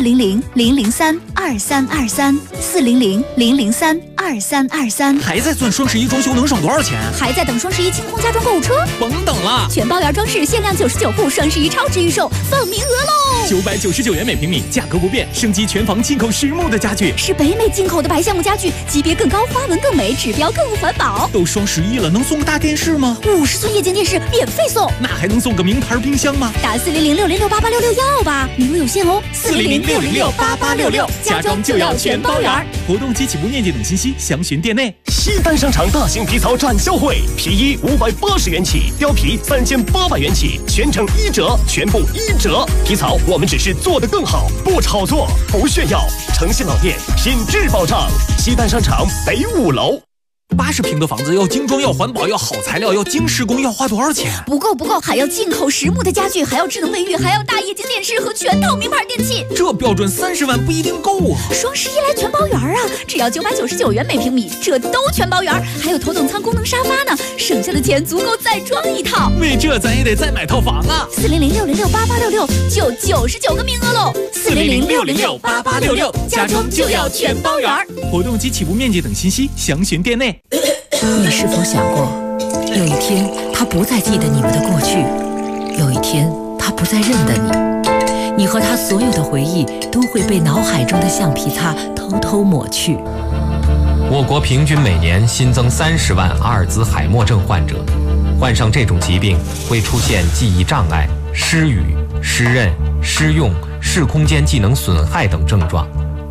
400-003-2323，400-003-2323。 还在算双11装修能省多少钱？ 还在等双11清空家装购物车？ 甭等了， 全包圆装饰限量99户，双11超值预售，放名额喽 ！999元每平米，价格不变，升级全房进口实木的家具， 是北美进口的白橡木家具，级别更高，花纹更美，指标更环保。 都双11了，能送个大电视吗 ？50寸液晶电视免费送， 那还能送个名牌冰箱吗？ 打400-606-8866要吧，名额有限哦。 400-606-8866，家装就要全包圆。活动及起步面积等信息详询店内。 西单商场大型皮草展销会，皮衣580元起，貂皮3800元起，全程1折，全部1折。皮草我们只是做得更好，不炒作，不炫耀。诚信老店，品质保障。西单商场北5楼。 80平的房子要精装，要环保，要好材料，要精施工，要花多少钱？ 不够，还要进口实木的家具，还要智能卫浴，还要大液晶电视和全套名牌电器。 这标准30万不一定够啊！ 双11来全包圆啊，只要999元每平米，这都全包圆，还有头等舱功能沙发呢，省下的钱足够再装一套。 为这咱也得再买套房啊 ！400-606-8866，就99个名额喽！400-606-8866，家装就要全包圆。 活动及起步面积等信息详询店内。 你是否想过，有一天他不再记得你们的过去，有一天他不再认得你，你和他所有的回忆都会被脑海中的橡皮擦偷偷抹去。 我国平均每年新增30万阿尔兹海默症患者，患上这种疾病会出现记忆障碍、失语、失认、失用、视空间技能损害等症状。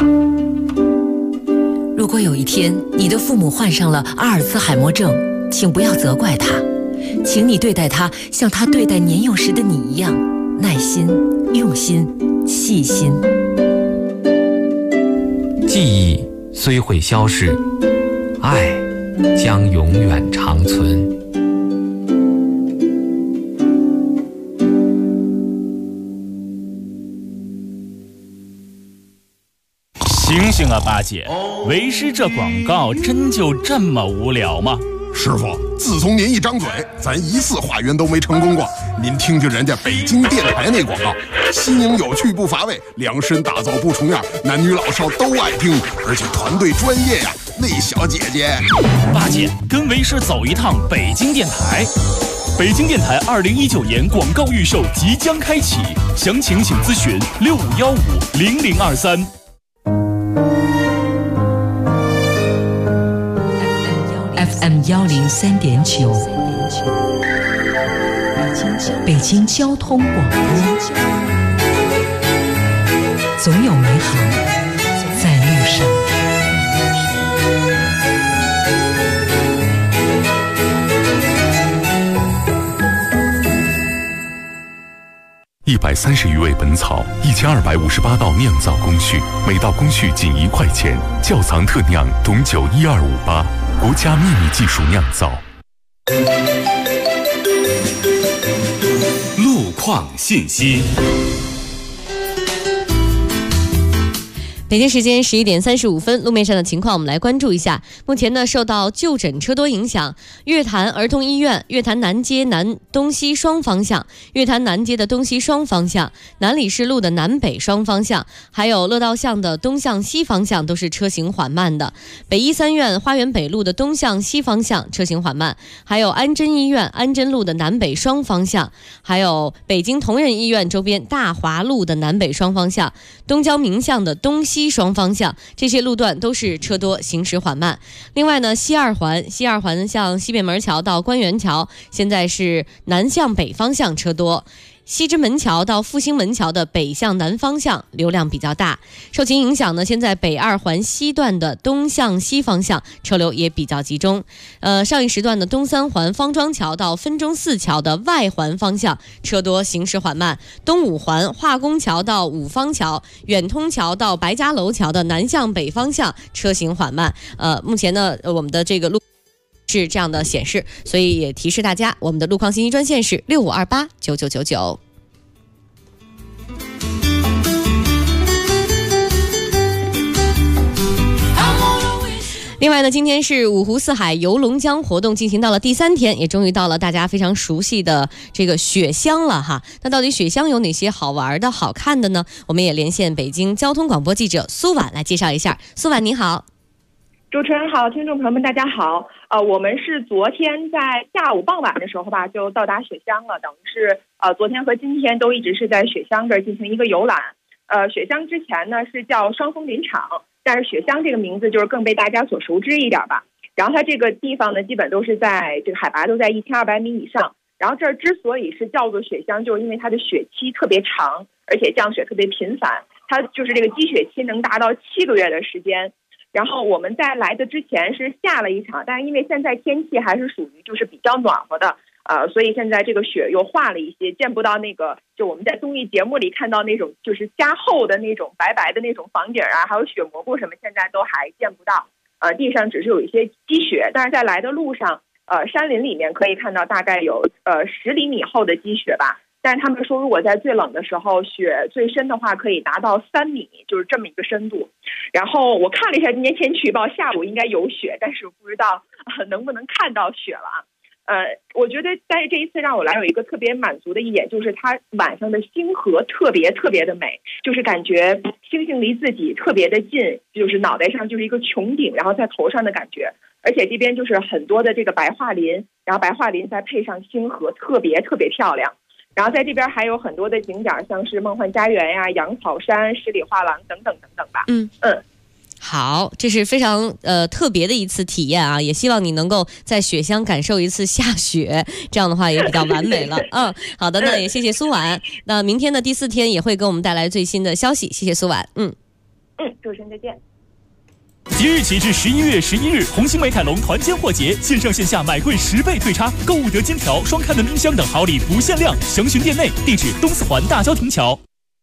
如果有一天你的父母患上了阿尔兹海默症，请不要责怪他，请你对待他像他对待年幼时的你一样，耐心、用心、细心。 记忆虽会消逝，爱将永远长存。 醒醒啊，八戒！为师这广告真就这么无聊吗？ 师傅，自从您一张嘴，咱一次化缘都没成功过。您听听人家北京电台那广告，新颖有趣不乏味，量身打造不重样，男女老少都爱听，而且团队专业呀。那小姐姐， 八戒跟为师走一趟北京电台。北京电台2019年广告预售即将开启，详情请咨询65150023。 FM 103.9，北京交通广播，总有美好在路上。 130余味本草，1258道酿造工序，每道工序仅1块钱，窖藏特酿董酒12588，国家秘密技术酿造。 路况信息。 北京时间11点35分，路面上的情况我们来关注一下。目前呢，受到就诊车多影响，月坛儿童医院、月坛南街南东西双方向、月坛南街的东西双方向、南礼士路的南北双方向，还有乐道巷的东向西方向都是车行缓慢的。北医三院花园北路的东向西方向车行缓慢，还有安贞医院安贞路的南北双方向，还有北京同仁医院周边大华路的南北双方向、东郊明巷的东西双方向，这些路段都是车多，行驶缓慢。另外呢，西二环向西便门桥到官园桥，现在是南向北方向车多。西直门桥到复兴门桥的北向南方向流量比较大。受其影响呢，现在北二环西段的东向西方向车流也比较集中。上一时段的东三环方庄桥到分钟寺桥的外环方向车多，行驶缓慢。东五环化工桥到五方桥、远通桥到白家楼桥的南向北方向车行缓慢。目前呢，我们的这个路是这样的显示，所以也提示大家，我们的路况信息专线是65289999。另外呢，今天是五湖四海游龙江活动进行到了第3天，也终于到了大家非常熟悉的这个雪乡了哈。那到底雪乡有哪些好玩的、好看的呢？我们也连线北京交通广播记者苏婉来介绍一下。苏婉你好。 主持人好，听众朋友们大家好。我们是昨天在下午傍晚的时候吧，就到达雪乡了，等于是昨天和今天都一直是在雪乡这儿进行一个游览。雪乡之前呢是叫双峰林场，但是雪乡这个名字就是更被大家所熟知一点吧。然后它这个地方呢，基本都是在这个海拔都在1200米以上。然后这儿之所以是叫做雪乡，就是因为它的雪期特别长，而且降雪特别频繁，它就是这个积雪期能达到7个月的时间。然后我们在来的之前是下了一场，但是因为现在天气还是属于就是比较暖和的，所以现在这个雪又化了一些，见不到那个就我们在综艺节目里看到那种就是加厚的那种白白的那种房顶啊，还有雪蘑菇什么，现在都还见不到。地上只是有一些积雪，但是在来的路上，山林里面可以看到大概有10厘米厚的积雪吧。但是他们说，如果在最冷的时候，雪最深的话可以达到3米，就是这么一个深度。然后我看了一下今天天气预报，下午应该有雪，但是不知道能不能看到雪了。我觉得但是这一次让我来有一个特别满足的一点，就是它晚上的星河特别特别的美，就是感觉星星离自己特别的近，就是脑袋上就是一个穹顶，然后在头上的感觉。而且这边就是很多的这个白桦林，然后白桦林再配上星河，特别特别漂亮。然后在这边还有很多的景点，像是梦幻家园呀、羊草山、十里画廊等等等等吧。 好，这是非常特别的一次体验啊，也希望你能够在雪乡感受一次下雪，这样的话也比较完美了。好的，那也谢谢苏婉。那明天的第4天也会给我们带来最新的消息，谢谢苏婉。 主持人再见。 即日起至11月11日，红星美凯龙团坚货节，线上线下买贵10倍退差，购物得金条、双开门冰箱等好礼不限量，详询店内。地址：东四环大郊亭桥。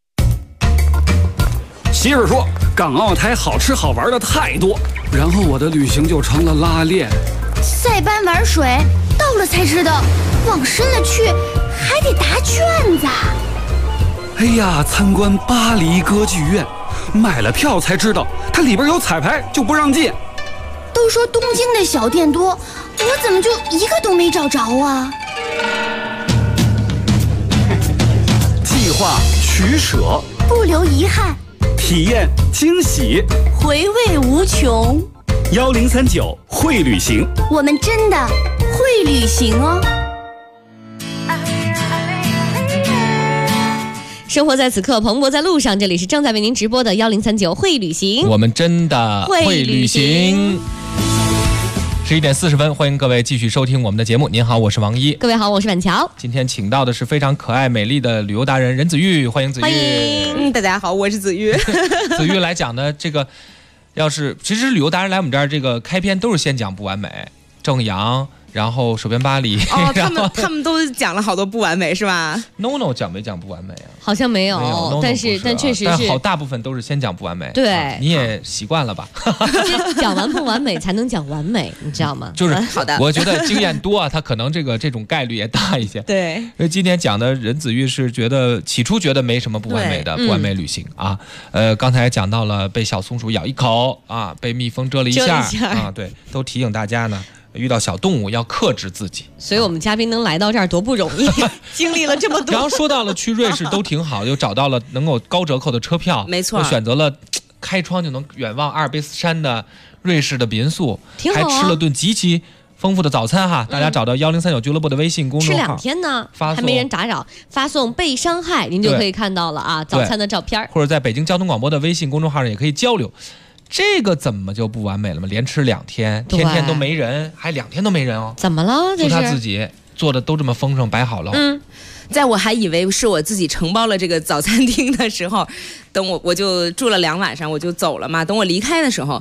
媳妇说，港澳台好吃好玩的太多，然后我的旅行就成了拉练。 塞班玩水，到了才知道，往深了去还得答卷子。 哎呀，参观巴黎歌剧院，买了票才知道它里边有彩排，就不让进。 都说东京的小店多，我怎么就一个都没找着啊？ 计划取舍， 不留遗憾， 体验惊喜， 回味无穷。 1039会旅行， 我们真的会旅行哦。 生活在此刻，蓬勃在路上。这里是正在为您直播的1039会旅行， 我们真的会旅行。11点40分，欢迎各位继续收听我们的节目。您好，我是王一。 各位好，我是婉乔。 今天请到的是非常可爱美丽的旅游达人任子玉，欢迎子玉。 欢迎，大家好，我是子玉。 子玉来讲呢，这个其实旅游达人来我们这儿，这个开篇都是先讲不完美，正阳。然后手边巴黎他们都讲了好多不完美是吧 ？No 讲没讲不完美啊？ 好像没有，但确实是好大部分都是先讲不完美。 对， 你也习惯了吧？ 先讲完不完美才能讲完美，你知道吗？ 就是好的， 我觉得经验多啊，他可能这种概率也大一些。 对， 因为今天讲的任子玉是起初觉得没什么不完美的不完美旅行啊。刚才讲到了被小松鼠咬一口啊，被蜜蜂蛰了一下啊，对，都提醒大家呢。遇到小动物要克制自己， 所以我们嘉宾能来到这儿多不容易，经历了这么多。 然后说到了去瑞士都挺好，又找到了能够高折扣的车票， 没错， 又选择了开窗就能远望阿尔卑斯山的瑞士的民宿， 挺好啊， 还吃了顿极其丰富的早餐哈。大家找到1039俱乐部的微信公众号， 吃2天呢，还没人打扰，发送被伤害，您就可以看到了啊早餐的照片， 或者在北京交通广播的微信公众号上也可以交流。这个怎么就不完美了吗？连吃2天，天天都没人，还2天都没人哦。 怎么了？ 就他自己做的都这么丰盛，摆好了。 在我还以为是我自己承包了这个早餐厅的时候，等我就住了2晚上，我就走了嘛。等我离开的时候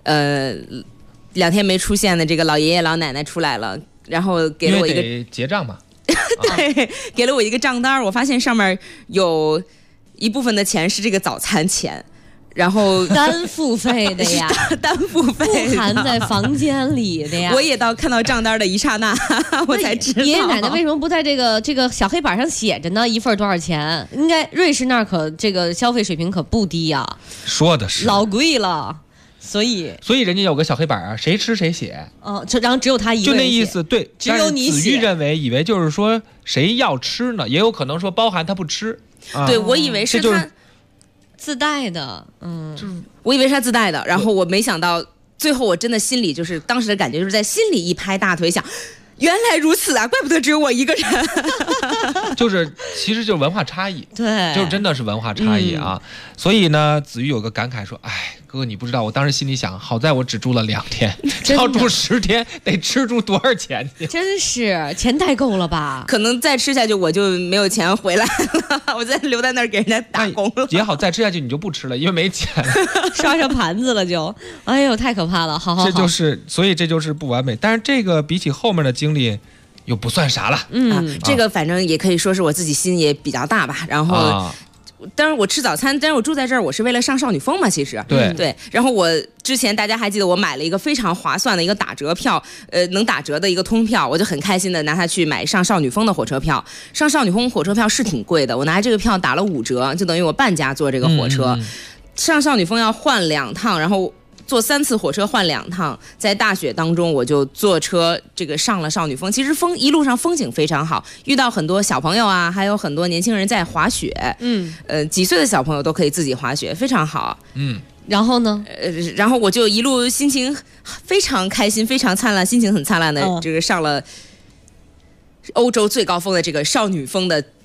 ，2天没出现的这个老爷爷老奶奶出来了，然后给了我一个得结账嘛。 对，给了我一个账单，我发现上面有一部分的钱是这个早餐钱。然后单付费的呀， 单付费不含在房间里的呀。 我也看到账单的一刹那，我才知道。 爷爷奶奶为什么不在这个小黑板上写着呢？一份多少钱？应该瑞士那儿可这个消费水平可不低呀。 说的是老贵了，所以人家有个小黑板啊，谁吃谁写。 然后只有他一个人写， 就那意思，对， 只有你写。 子玉以为就是说谁要吃呢，也有可能说包含他不吃。 对，我以为是他。 自带的， 我以为是他自带的，然后我没想到，最后我真的心里就是当时的感觉，就是在心里一拍大腿，想，原来如此啊，怪不得只有我一个人。 其实就是文化差异， 对， 就是真的是文化差异啊。所以呢，子玉有个感慨说，哎，哥哥你不知道，我当时心里想，好在我只住了2天，要住10天，得吃住多少钱去？ 真是钱太够了吧？ 可能再吃下去我就没有钱回来了，我再留在那儿给人家打工了。 也好，再吃下去你就不吃了，因为没钱， 刷上盘子了就。哎呦，太可怕了！好， 所以这就是不完美。但是这个比起后面的经历。又不算啥了， 这个反正也可以说是我自己心也比较大吧。然后，当然我吃早餐，但是我住在这儿，我是为了上少女峰嘛，其实对。然后我之前大家还记得我买了一个非常划算的一个打折票，能打折的一个通票，我就很开心的拿它去买上少女峰的火车票。上少女峰火车票是挺贵的，我拿这个票打了5折，就等于我半价坐这个火车。上少女峰要换2趟，然后。坐3次火车换2趟，在大雪当中我就坐车上了少女峰。其实一路上风景非常好，遇到很多小朋友啊，还有很多年轻人在滑雪。几岁的小朋友都可以自己滑雪，非常好。 然后呢？ 然后我就一路心情非常开心，非常灿烂，心情很灿烂的上了欧洲最高峰的这个少女峰的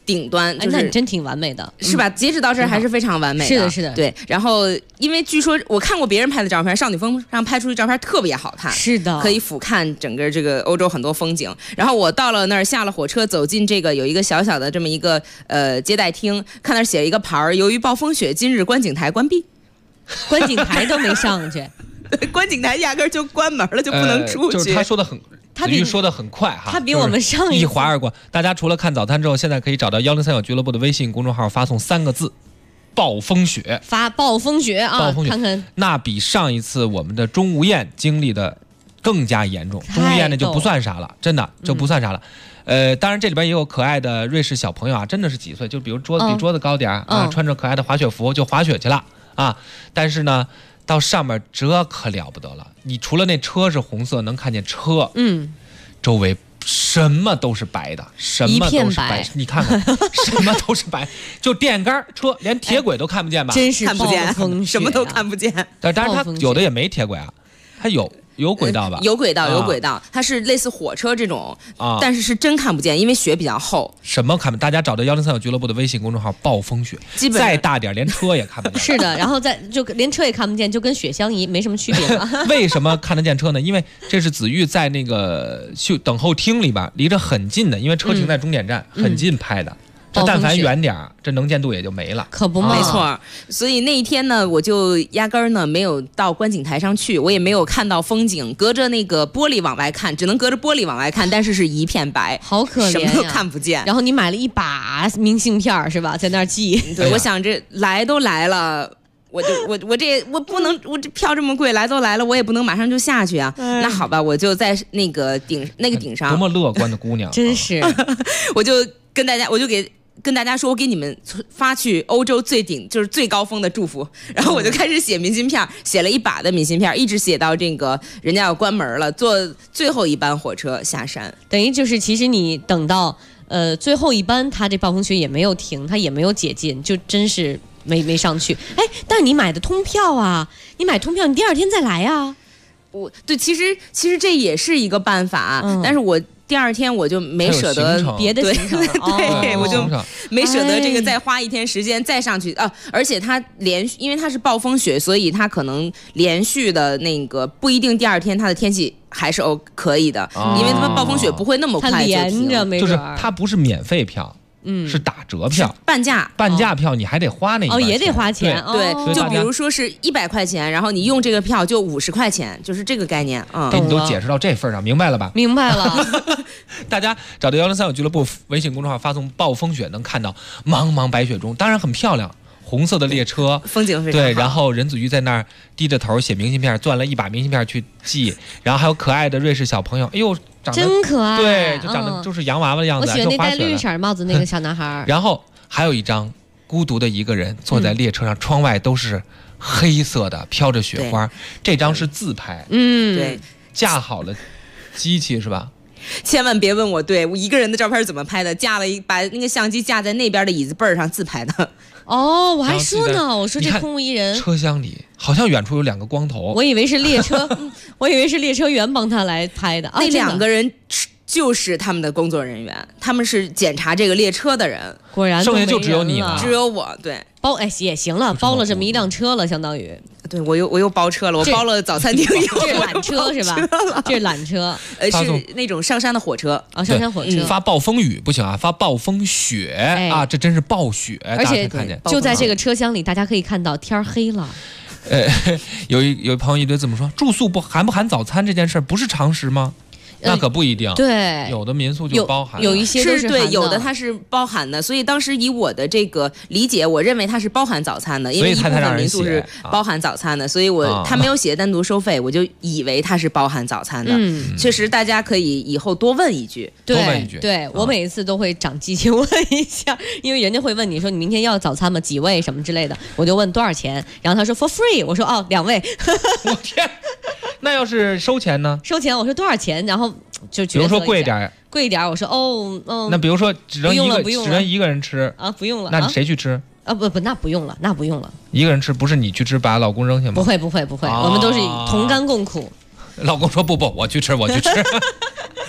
顶端，就是那你真挺完美的， 是吧？截止到这儿还是非常完美的。 是的，是的。 对，然后因为据说我看过别人拍的照片，少女峰上拍出的照片特别好看， 是的， 可以俯瞰整个这个欧洲很多风景。然后我到了那儿，下了火车，走进这个有一个小小的这么一个接待厅，看那儿写了一个牌儿，由于暴风雪，今日观景台关闭。 观景台都没上去， 观景台压根儿就关门了，就不能出去。 就是他说的很。子玉说的很快哈， 他比我们上一划而过。大家除了看早餐之后，现在可以找到1039俱乐部的微信公众号，发送3个字“暴风雪”， 发暴风雪啊！暴风雪，看看那比上一次我们的钟无艳经历的更加严重。钟无艳那就不算啥了，真的就不算啥了。当然这里边也有可爱的瑞士小朋友啊，真的是几岁，就比如比桌子高点啊，穿着可爱的滑雪服就滑雪去了啊。但是呢，到上面这可了不得了，你除了那车是红色，能看见车，周围什么都是白的，什么都是白，你看看，什么都是白，就电杆车，连铁轨都看不见吧？ 真是看不见，什么都看不见。 但是它有的也没铁轨啊，它有轨道吧？ 有轨道，它是类似火车这种啊，但是是真看不见，因为雪比较厚。 什么看不见？大家找到1039俱乐部的微信公众号“暴风雪”，基本再大点连车也看不见。 是的，然后就连车也看不见，就跟雪乡一没什么区别了。 为什么看得见车呢？因为这是子玉在那个等候厅里边，离着很近的，因为车停在终点站，很近拍的。这但凡远点这能见度也就没了， 可不嘛？ 没错。所以那一天呢，我就压根儿呢没有到观景台上去，我也没有看到风景，隔着那个玻璃往外看，只能隔着玻璃往外看，但是是一片白， 好可怜， 什么都看不见。 然后你买了一把明信片是吧，在那儿寄。 对，我想这来都来了。我不能，我这票这么贵，来都来了，我也不能马上就下去啊。那好吧，我就在那个顶上。 多么乐观的姑娘， 真是。 我就跟大家说，我给你们发去欧洲就是最高峰的祝福。然后我就开始写明信片，写了一把的明信片，一直写到这个人家要关门了，坐最后一班火车下山。 等于就是其实你等到最后一班，他这暴风雪也没有停，他也没有解禁，就真是。没上去，哎，但是你买的通票啊，你买通票，你第2天再来啊。 对，其实这也是一个办法，但是我第2天我就没舍得别的行程， 对，我就没舍得这个再花1天时间再上去啊。而且它因为它是暴风雪，所以它可能连续的那个不一定第2天它的天气还是可以的，因为它暴风雪不会那么快就停， 它连着没准就是它不是免费票。是打折票， 半价票，你还得花那也得花钱。 对，就比如说是100块钱，然后你用这个票就50块钱，就是这个概念。 给你都解释到这份上，明白了吧？ 明白了。 大家找到1039俱乐部微信公众号，发送暴风雪，能看到茫茫白雪中，当然很漂亮。红色的列车， 风景非常好。 对，然后任子瑜在那儿低着头写明信片，攥了一把明信片去寄，然后还有可爱的瑞士小朋友，哎呦，长得真可爱， 对，就长得就是洋娃娃的样子。 我喜欢那戴绿色帽子那个小男孩。 然后还有一张孤独的一个人坐在列车上，窗外都是黑色的，飘着雪花。这张是自拍， 对， 架好了机器是吧？ 千万别问我一个人的照片是怎么拍的，把那个相机架在那边的椅子背上自拍的。 哦，我还说呢，我说这空无一人。 车厢里好像远处有2个光头， 我以为是列车，我以为是列车员帮他来拍的。 那2个人就是他们的工作人员，他们是检查这个列车的人。 果然， 剩下就只有你了，只有我。对， 也行了，包了这么一辆车了，相当于。 对，我又包车了，我包了早餐厅。 这是缆车是吧？这是缆车， 是那种上山的火车啊，上山火车。 发暴风雨不行啊，发暴风雪啊，这真是暴雪， 而且看见就在这个车厢里，大家可以看到天黑了。 有朋友一堆怎么说？住宿含不含早餐这件事不是常识吗？那可不一定， 对， 有的民宿就包含了， 有一些是对，有的它是包含的，所以当时以我的这个理解，我认为它是包含早餐的，因为一部分民宿是包含早餐的，所以他没有写单独收费，我就以为它是包含早餐的。确实，大家可以以后多问一句， 多问一句。 对，我每一次都会长记性问一下，因为人家会问你说你明天要早餐吗？几位什么之类的，我就问多少钱，然后他说 for free， 我说2位。 我天，那要是收钱呢？ 收钱，我说多少钱，然后。就比如说贵一点， 我说那比如说只能一个人吃啊，不用了， 那谁去吃啊？不，那不用了， 一个人吃不是你去吃，把老公扔下吗？ 不会，我们都是同甘共苦。 老公说不，我去吃。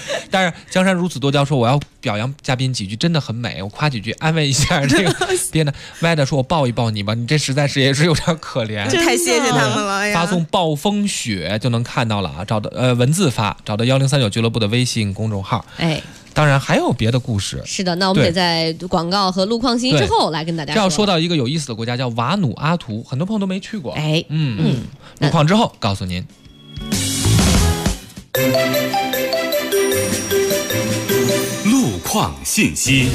但是江山如此多娇，说我要表扬嘉宾几句，真的很美，我夸几句，安慰一下这个别的。歪的说我抱一抱你吧，你这实在是也是有点可怜。 太谢谢他们了呀！ 发送暴风雪就能看到了啊，找的文字发，找到1039俱乐部的微信公众号。 哎。 当然还有别的故事， 是的，那我们得在广告和路况信息之后来跟大家说。 这要说到一个有意思的国家，叫瓦努阿图，很多朋友都没去过。 哎， 路况之后告诉您。 路况信息。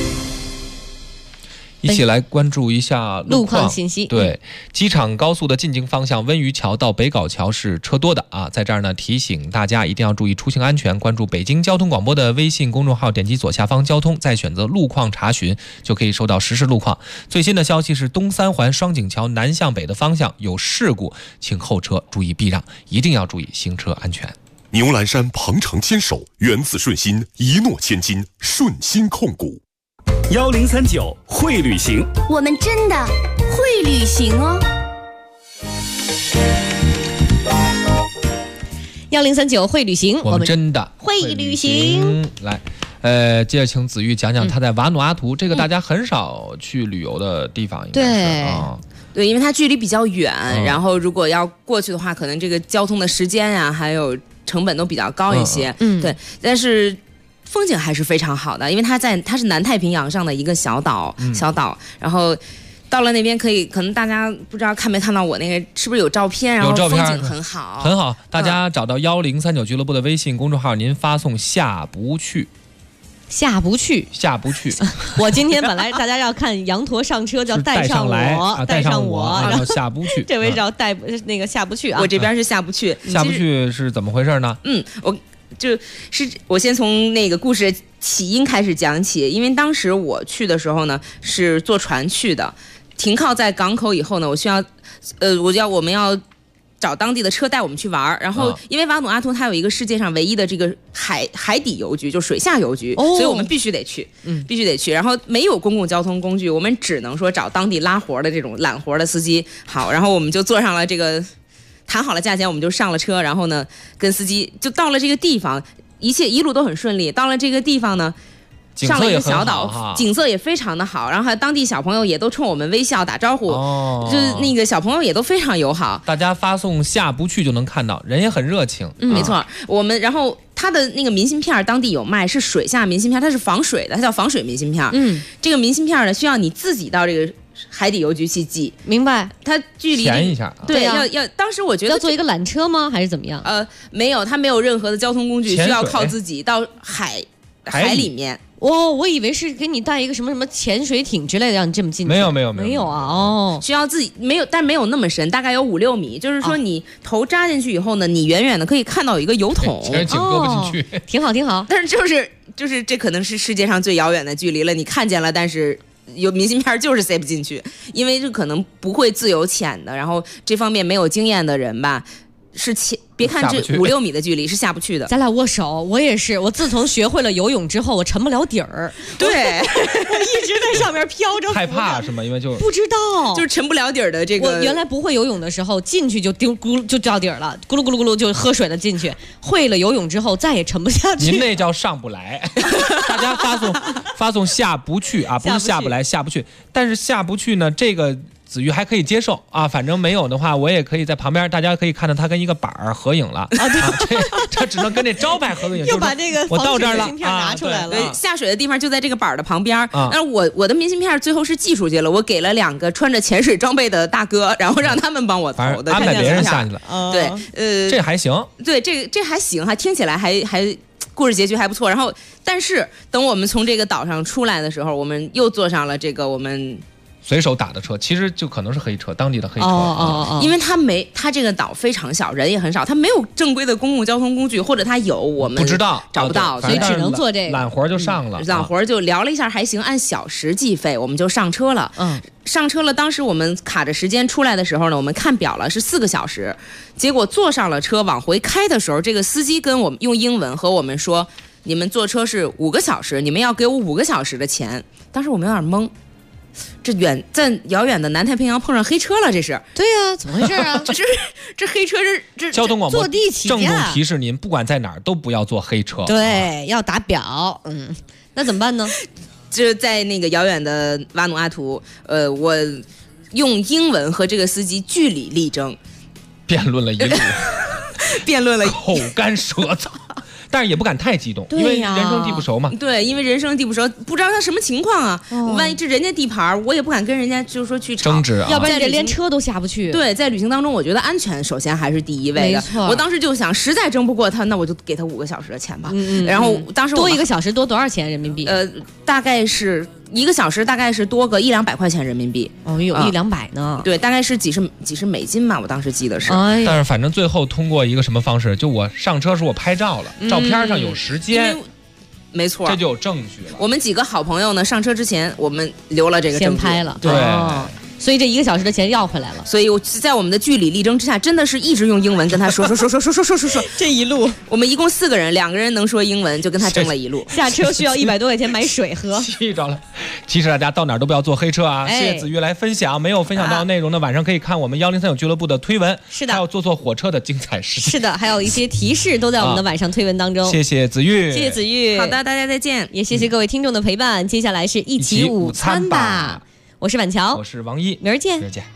一起来关注一下路况信息。 对，机场高速的进京方向温榆桥到北碏桥是车多的啊，在这儿呢提醒大家一定要注意出行安全，关注北京交通广播的微信公众号，点击左下方交通，再选择路况查询，就可以收到实时路况。最新的消息是东三环双井桥南向北的方向有事故，请后车注意避让，一定要注意行车安全。 牛栏山鹏程牵手，源自顺心，一诺千金，顺心控股。 1039会旅行， 我们真的会旅行哦。 1039会旅行， 我们真的会旅行。 来，接着请子玉讲讲他在瓦努阿图，这个大家很少去旅游的地方，应该是啊。 对，因为它距离比较远，然后如果要过去的话，可能这个交通的时间呀，还有成本都比较高一些。对，但是风景还是非常好的，因为它是南太平洋上的一个小岛，然后到了那边可能大家不知道看没看到我那个是不是有照片，然后风景很好， 很好。大家找到1039俱乐部的微信公众号，您发送下不去。 我今天本来大家要看羊驼上车，叫带上我， 带上我，然后下不去。 这位叫带那个下不去啊， 我这边是下不去。 下不去是怎么回事呢？ 我先从那个故事起因开始讲起，因为当时我去的时候呢是坐船去的，停靠在港口以后呢，我们要找当地的车带我们去玩，然后因为瓦努阿图它有一个世界上唯一的这个海底邮局，就水下邮局，所以我们必须得去，然后没有公共交通工具，我们只能说找当地拉活的这种揽活的司机。好，然后我们就坐上了这个，谈好了价钱，我们就上了车，然后呢跟司机就到了这个地方，一切一路都很顺利。到了这个地方呢，上了一个小岛，景色也非常的好，然后还有当地小朋友也都冲我们微笑打招呼，就是那个小朋友也都非常友好。 大家发送下不去就能看到，人也很热情。 没错，然后它的那个明信片当地有卖，是水下明信片，它是防水的，它叫防水明信片。这个明信片呢需要你自己到这个海底邮局去寄。 明白？ 它距离填一下。 对，要当时我觉得要做一个缆车吗？还是怎么样？ 没有，它没有任何的交通工具，需要靠自己到海里面。 我以为是给你带一个什么潜水艇之类的，让你这么进去。 没有啊！ 需要自己但没有那么深，大概有5-6米。就是说你头扎进去以后呢，你远远的可以看到有一个油桶， 其实颈搁不进去， 挺好。 但是就是这可能是世界上最遥远的距离了，你看见了，但是有明信片就是塞不进去，因为这可能不会自由潜的，然后这方面没有经验的人吧。别看这5-6米的距离是下不去的。 咱俩握手，我也是。我自从学会了游泳之后，我沉不了底儿。 对， 我一直在上面飘着。 害怕是吗？因为不知道， 就是沉不了底儿的这个。 我原来不会游泳的时候，进去就咕噜就掉底儿了，咕噜咕噜咕噜就喝水的进去。会了游泳之后，再也沉不下去。 您那叫上不来。大家发送下不去啊，不是下不来，下不去。但是下不去呢，这个子玉还可以接受啊，反正没有的话，我也可以在旁边，大家可以看到他跟一个板儿合影了这只能跟这招牌合影。 又把这个我到这儿了， 拿出来了。 下水的地方就在这个板儿的旁边。那我的明信片最后是寄出去了，我给了2个穿着潜水装备的大哥，然后让他们帮我投的。 安排别人下去了。 对， 这还行。 对，这还行，还听起来还故事结局还不错。然后，但是等我们从这个岛上出来的时候，我们又坐上了这个我们随手打的车，其实就可能是黑车，当地的黑车。 因为它这个岛非常小，人也很少，它没有正规的公共交通工具，或者它有我们不知道找不到， 所以只能做这个揽活就上了。 揽活就聊了一下，还行，按小时计费，我们就上车了。上车了。当时我们卡着时间出来的时候呢，我们看表了是4个小时，结果坐上了车往回开的时候，这个司机跟我们用英文和我们说，你们坐车是5个小时，你们要给我5个小时的钱。当时我们有点懵。 在遥远的南太平洋碰上黑车了，这是？ 对呀，怎么回事啊？ 这黑车这交通广播坐地起价， 郑重提示您，不管在哪儿都不要坐黑车。 对，要打表。那怎么办呢？ 就是在那个遥远的瓦努阿图，我用英文和这个司机据理力争， 辩论了一路， 辩论了口干舌燥。但是也不敢太激动，因为人生地不熟嘛。 对，因为人生地不熟，不知道他什么情况啊。万一这人家地盘，我也不敢跟人家就是说去争执啊， 要不然连车都下不去。 对，在旅行当中，我觉得安全首先还是第一位的。 没错， 我当时就想，实在争不过他，那我就给他5个小时的钱吧。然后当时多1个小时多多少钱人民币？ 大概是1个小时，大概是多个100-200块钱人民币。 哦，有100-200呢。 对，大概是几十美金嘛，我当时记得是。 但是反正最后通过一个什么方式，就我上车时我拍照了，照片上有时间。 没错， 这就有证据了。 我们几个好朋友呢，上车之前我们留了这个证据， 先拍了。 对。 所以这1个小时的钱要回来了。 所以我在我们的据理力争之下，真的是一直用英文跟他说。 这一路我们一共4个人，2个人能说英文，就跟他争了一路。 下车需要100多块钱买水喝。 气着了。提示大家到哪儿都不要坐黑车啊！谢谢子玉来分享，没有分享到内容的晚上可以看我们1039俱乐部的推文。 是的， 还有坐火车的精彩事情。 是的，还有一些提示都在我们的晚上推文当中。 谢谢子玉， 谢谢子玉。 好的，大家再见。 也谢谢各位听众的陪伴。接下来是一起午餐吧。我是板桥， 我是王一， 明儿见。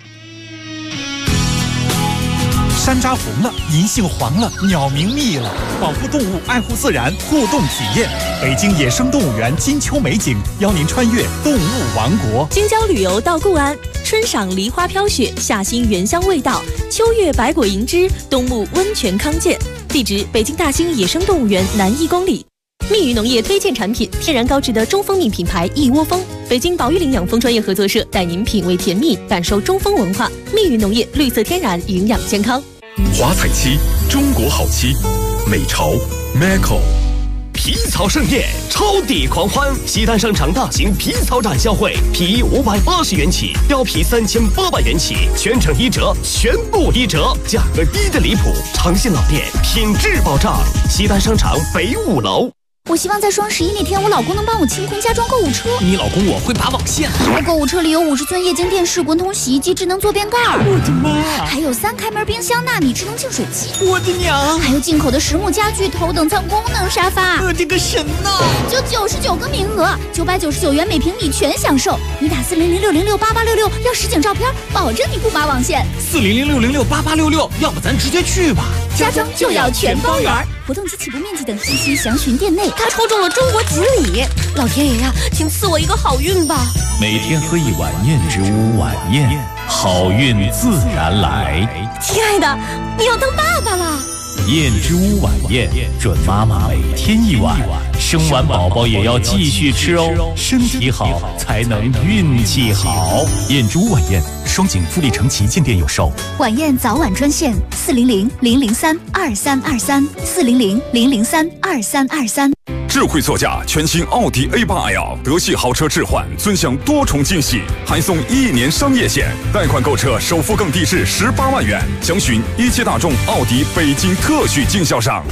山楂红了，银杏黄了，鸟鸣密了，保护动物，爱护自然，互动体验。北京野生动物园金秋美景，邀您穿越动物王国。 京郊旅游到固安，春赏梨花飘雪，夏欣原香味道，秋月百果银枝，冬沐温泉康健。地址：北京大兴野生动物园南1公里。蜜语农业推荐产品：天然高质的中蜂蜜品牌一窝蜂。北京宝玉岭养蜂专业合作社带您品味甜蜜，感受中蜂文化。蜜语农业，绿色天然，营养健康。 华彩漆，中国好漆，美潮 Maco。 皮草盛宴，超抵狂欢！西单商场大型皮草展销会，皮衣580元起，貂皮3800元起，全程1折，全部1折，价格低得离谱，长线老店，品质保障。西单商场北5楼。 我希望在双11那天，我老公能帮我清空家装购物车。 你老公我会拔网线。 我购物车里有50寸液晶电视、滚筒洗衣机、智能坐便盖。 我的妈！ 还有3开门冰箱、纳米智能净水器。 我的娘！ 还有进口的实木家具、头等舱功能沙发。 我的个神呐！ 就99个名额，999元每平米全享受。你打4006068866要实景照片，保证你不拔网线。 4006068866，要不咱直接去吧。 家装就要全包圆。活动及起步面积等信息详询店内。 他抽中了中国锦鲤，老天爷呀，请赐我一个好运吧！ 每天喝一碗燕之屋晚宴，好运自然来。 亲爱的，你要当爸爸了。 燕之屋晚宴，准妈妈每天1碗，生完宝宝也要继续吃哦，身体好才能运气好。 燕之屋晚宴，双井富力城旗舰店有售。 晚宴早晚专线400-003-2323，400-003-2323。 智慧座驾，全新奥迪 A8L， 德系豪车置换，尊享多重惊喜，还送1年商业险，贷款购车首付更低至18万元。详询一汽大众奥迪北京特许经销商。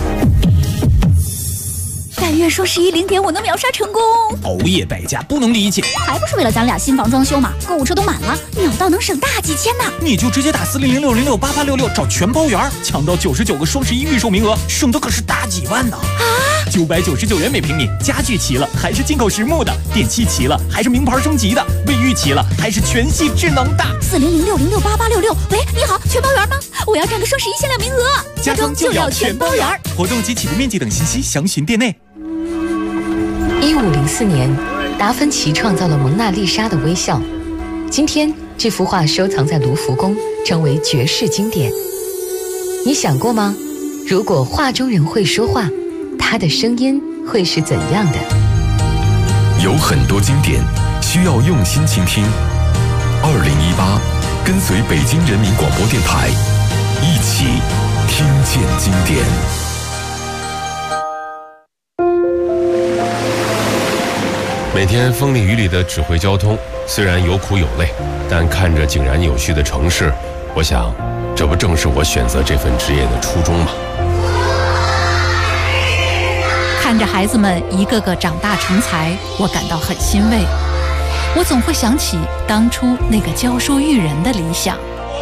但愿双110点我能秒杀成功。 熬夜败家不能理解， 还不是为了咱俩新房装修嘛？购物车都满了，秒到能省大几千呢。 你就直接打4006068866找全包圆，抢到99个双11预售名额，省的可是大几万呢。999元每平米，家具齐了还是进口实木的，电器齐了还是名牌升级的，卫浴齐了还是全系智能的。 4006068866，喂，你好，全包圆吗？我要占个双11限量名额。 家装就要全包圆，活动及起步面积等信息详询店内。 1504年，达芬奇创造了蒙娜丽莎的微笑。今天，这幅画收藏在卢浮宫，成为绝世经典。你想过吗？如果画中人会说话，他的声音会是怎样的？ 有很多经典需要用心倾听。2018，跟随北京人民广播电台，一起听见经典。 每天风里雨里的指挥交通，虽然有苦有累，但看着井然有序的城市，我想，这不正是我选择这份职业的初衷吗？ 看着孩子们一个个长大成才，我感到很欣慰。 我总会想起当初那个教书育人的理想。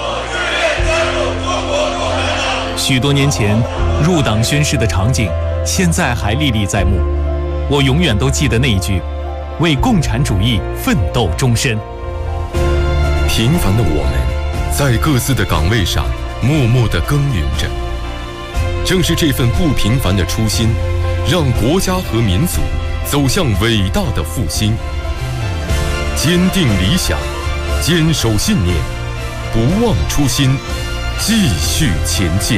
许多年前入党宣誓的场景，现在还历历在目。我永远都记得那一句：为共产主义奋斗终身。 平凡的我们，在各自的岗位上默默地耕耘着。正是这份不平凡的初心，让国家和民族走向伟大的复兴。坚定理想，坚守信念，不忘初心，继续前进。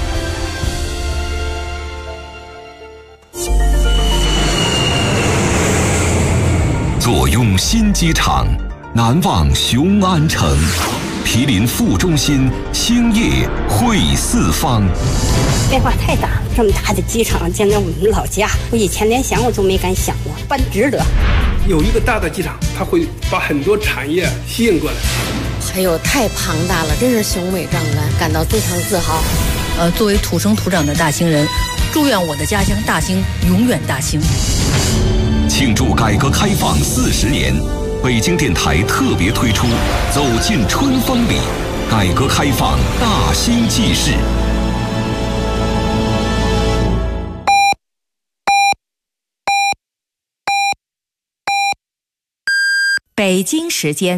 坐拥新机场，难忘雄安城。毗邻副中心，兴业汇四方。 变化太大，这么大的机场建在我们老家，我以前连想我都没敢想过，办值得。 有一个大的机场，它会把很多产业吸引过来。 还有太庞大了，真是雄伟壮观，感到非常自豪。 作为土生土长的大兴人，祝愿我的家乡大兴永远大兴。 庆祝改革开放40年，北京电台特别推出《走进春风里》，改革开放大兴纪事。 北京时间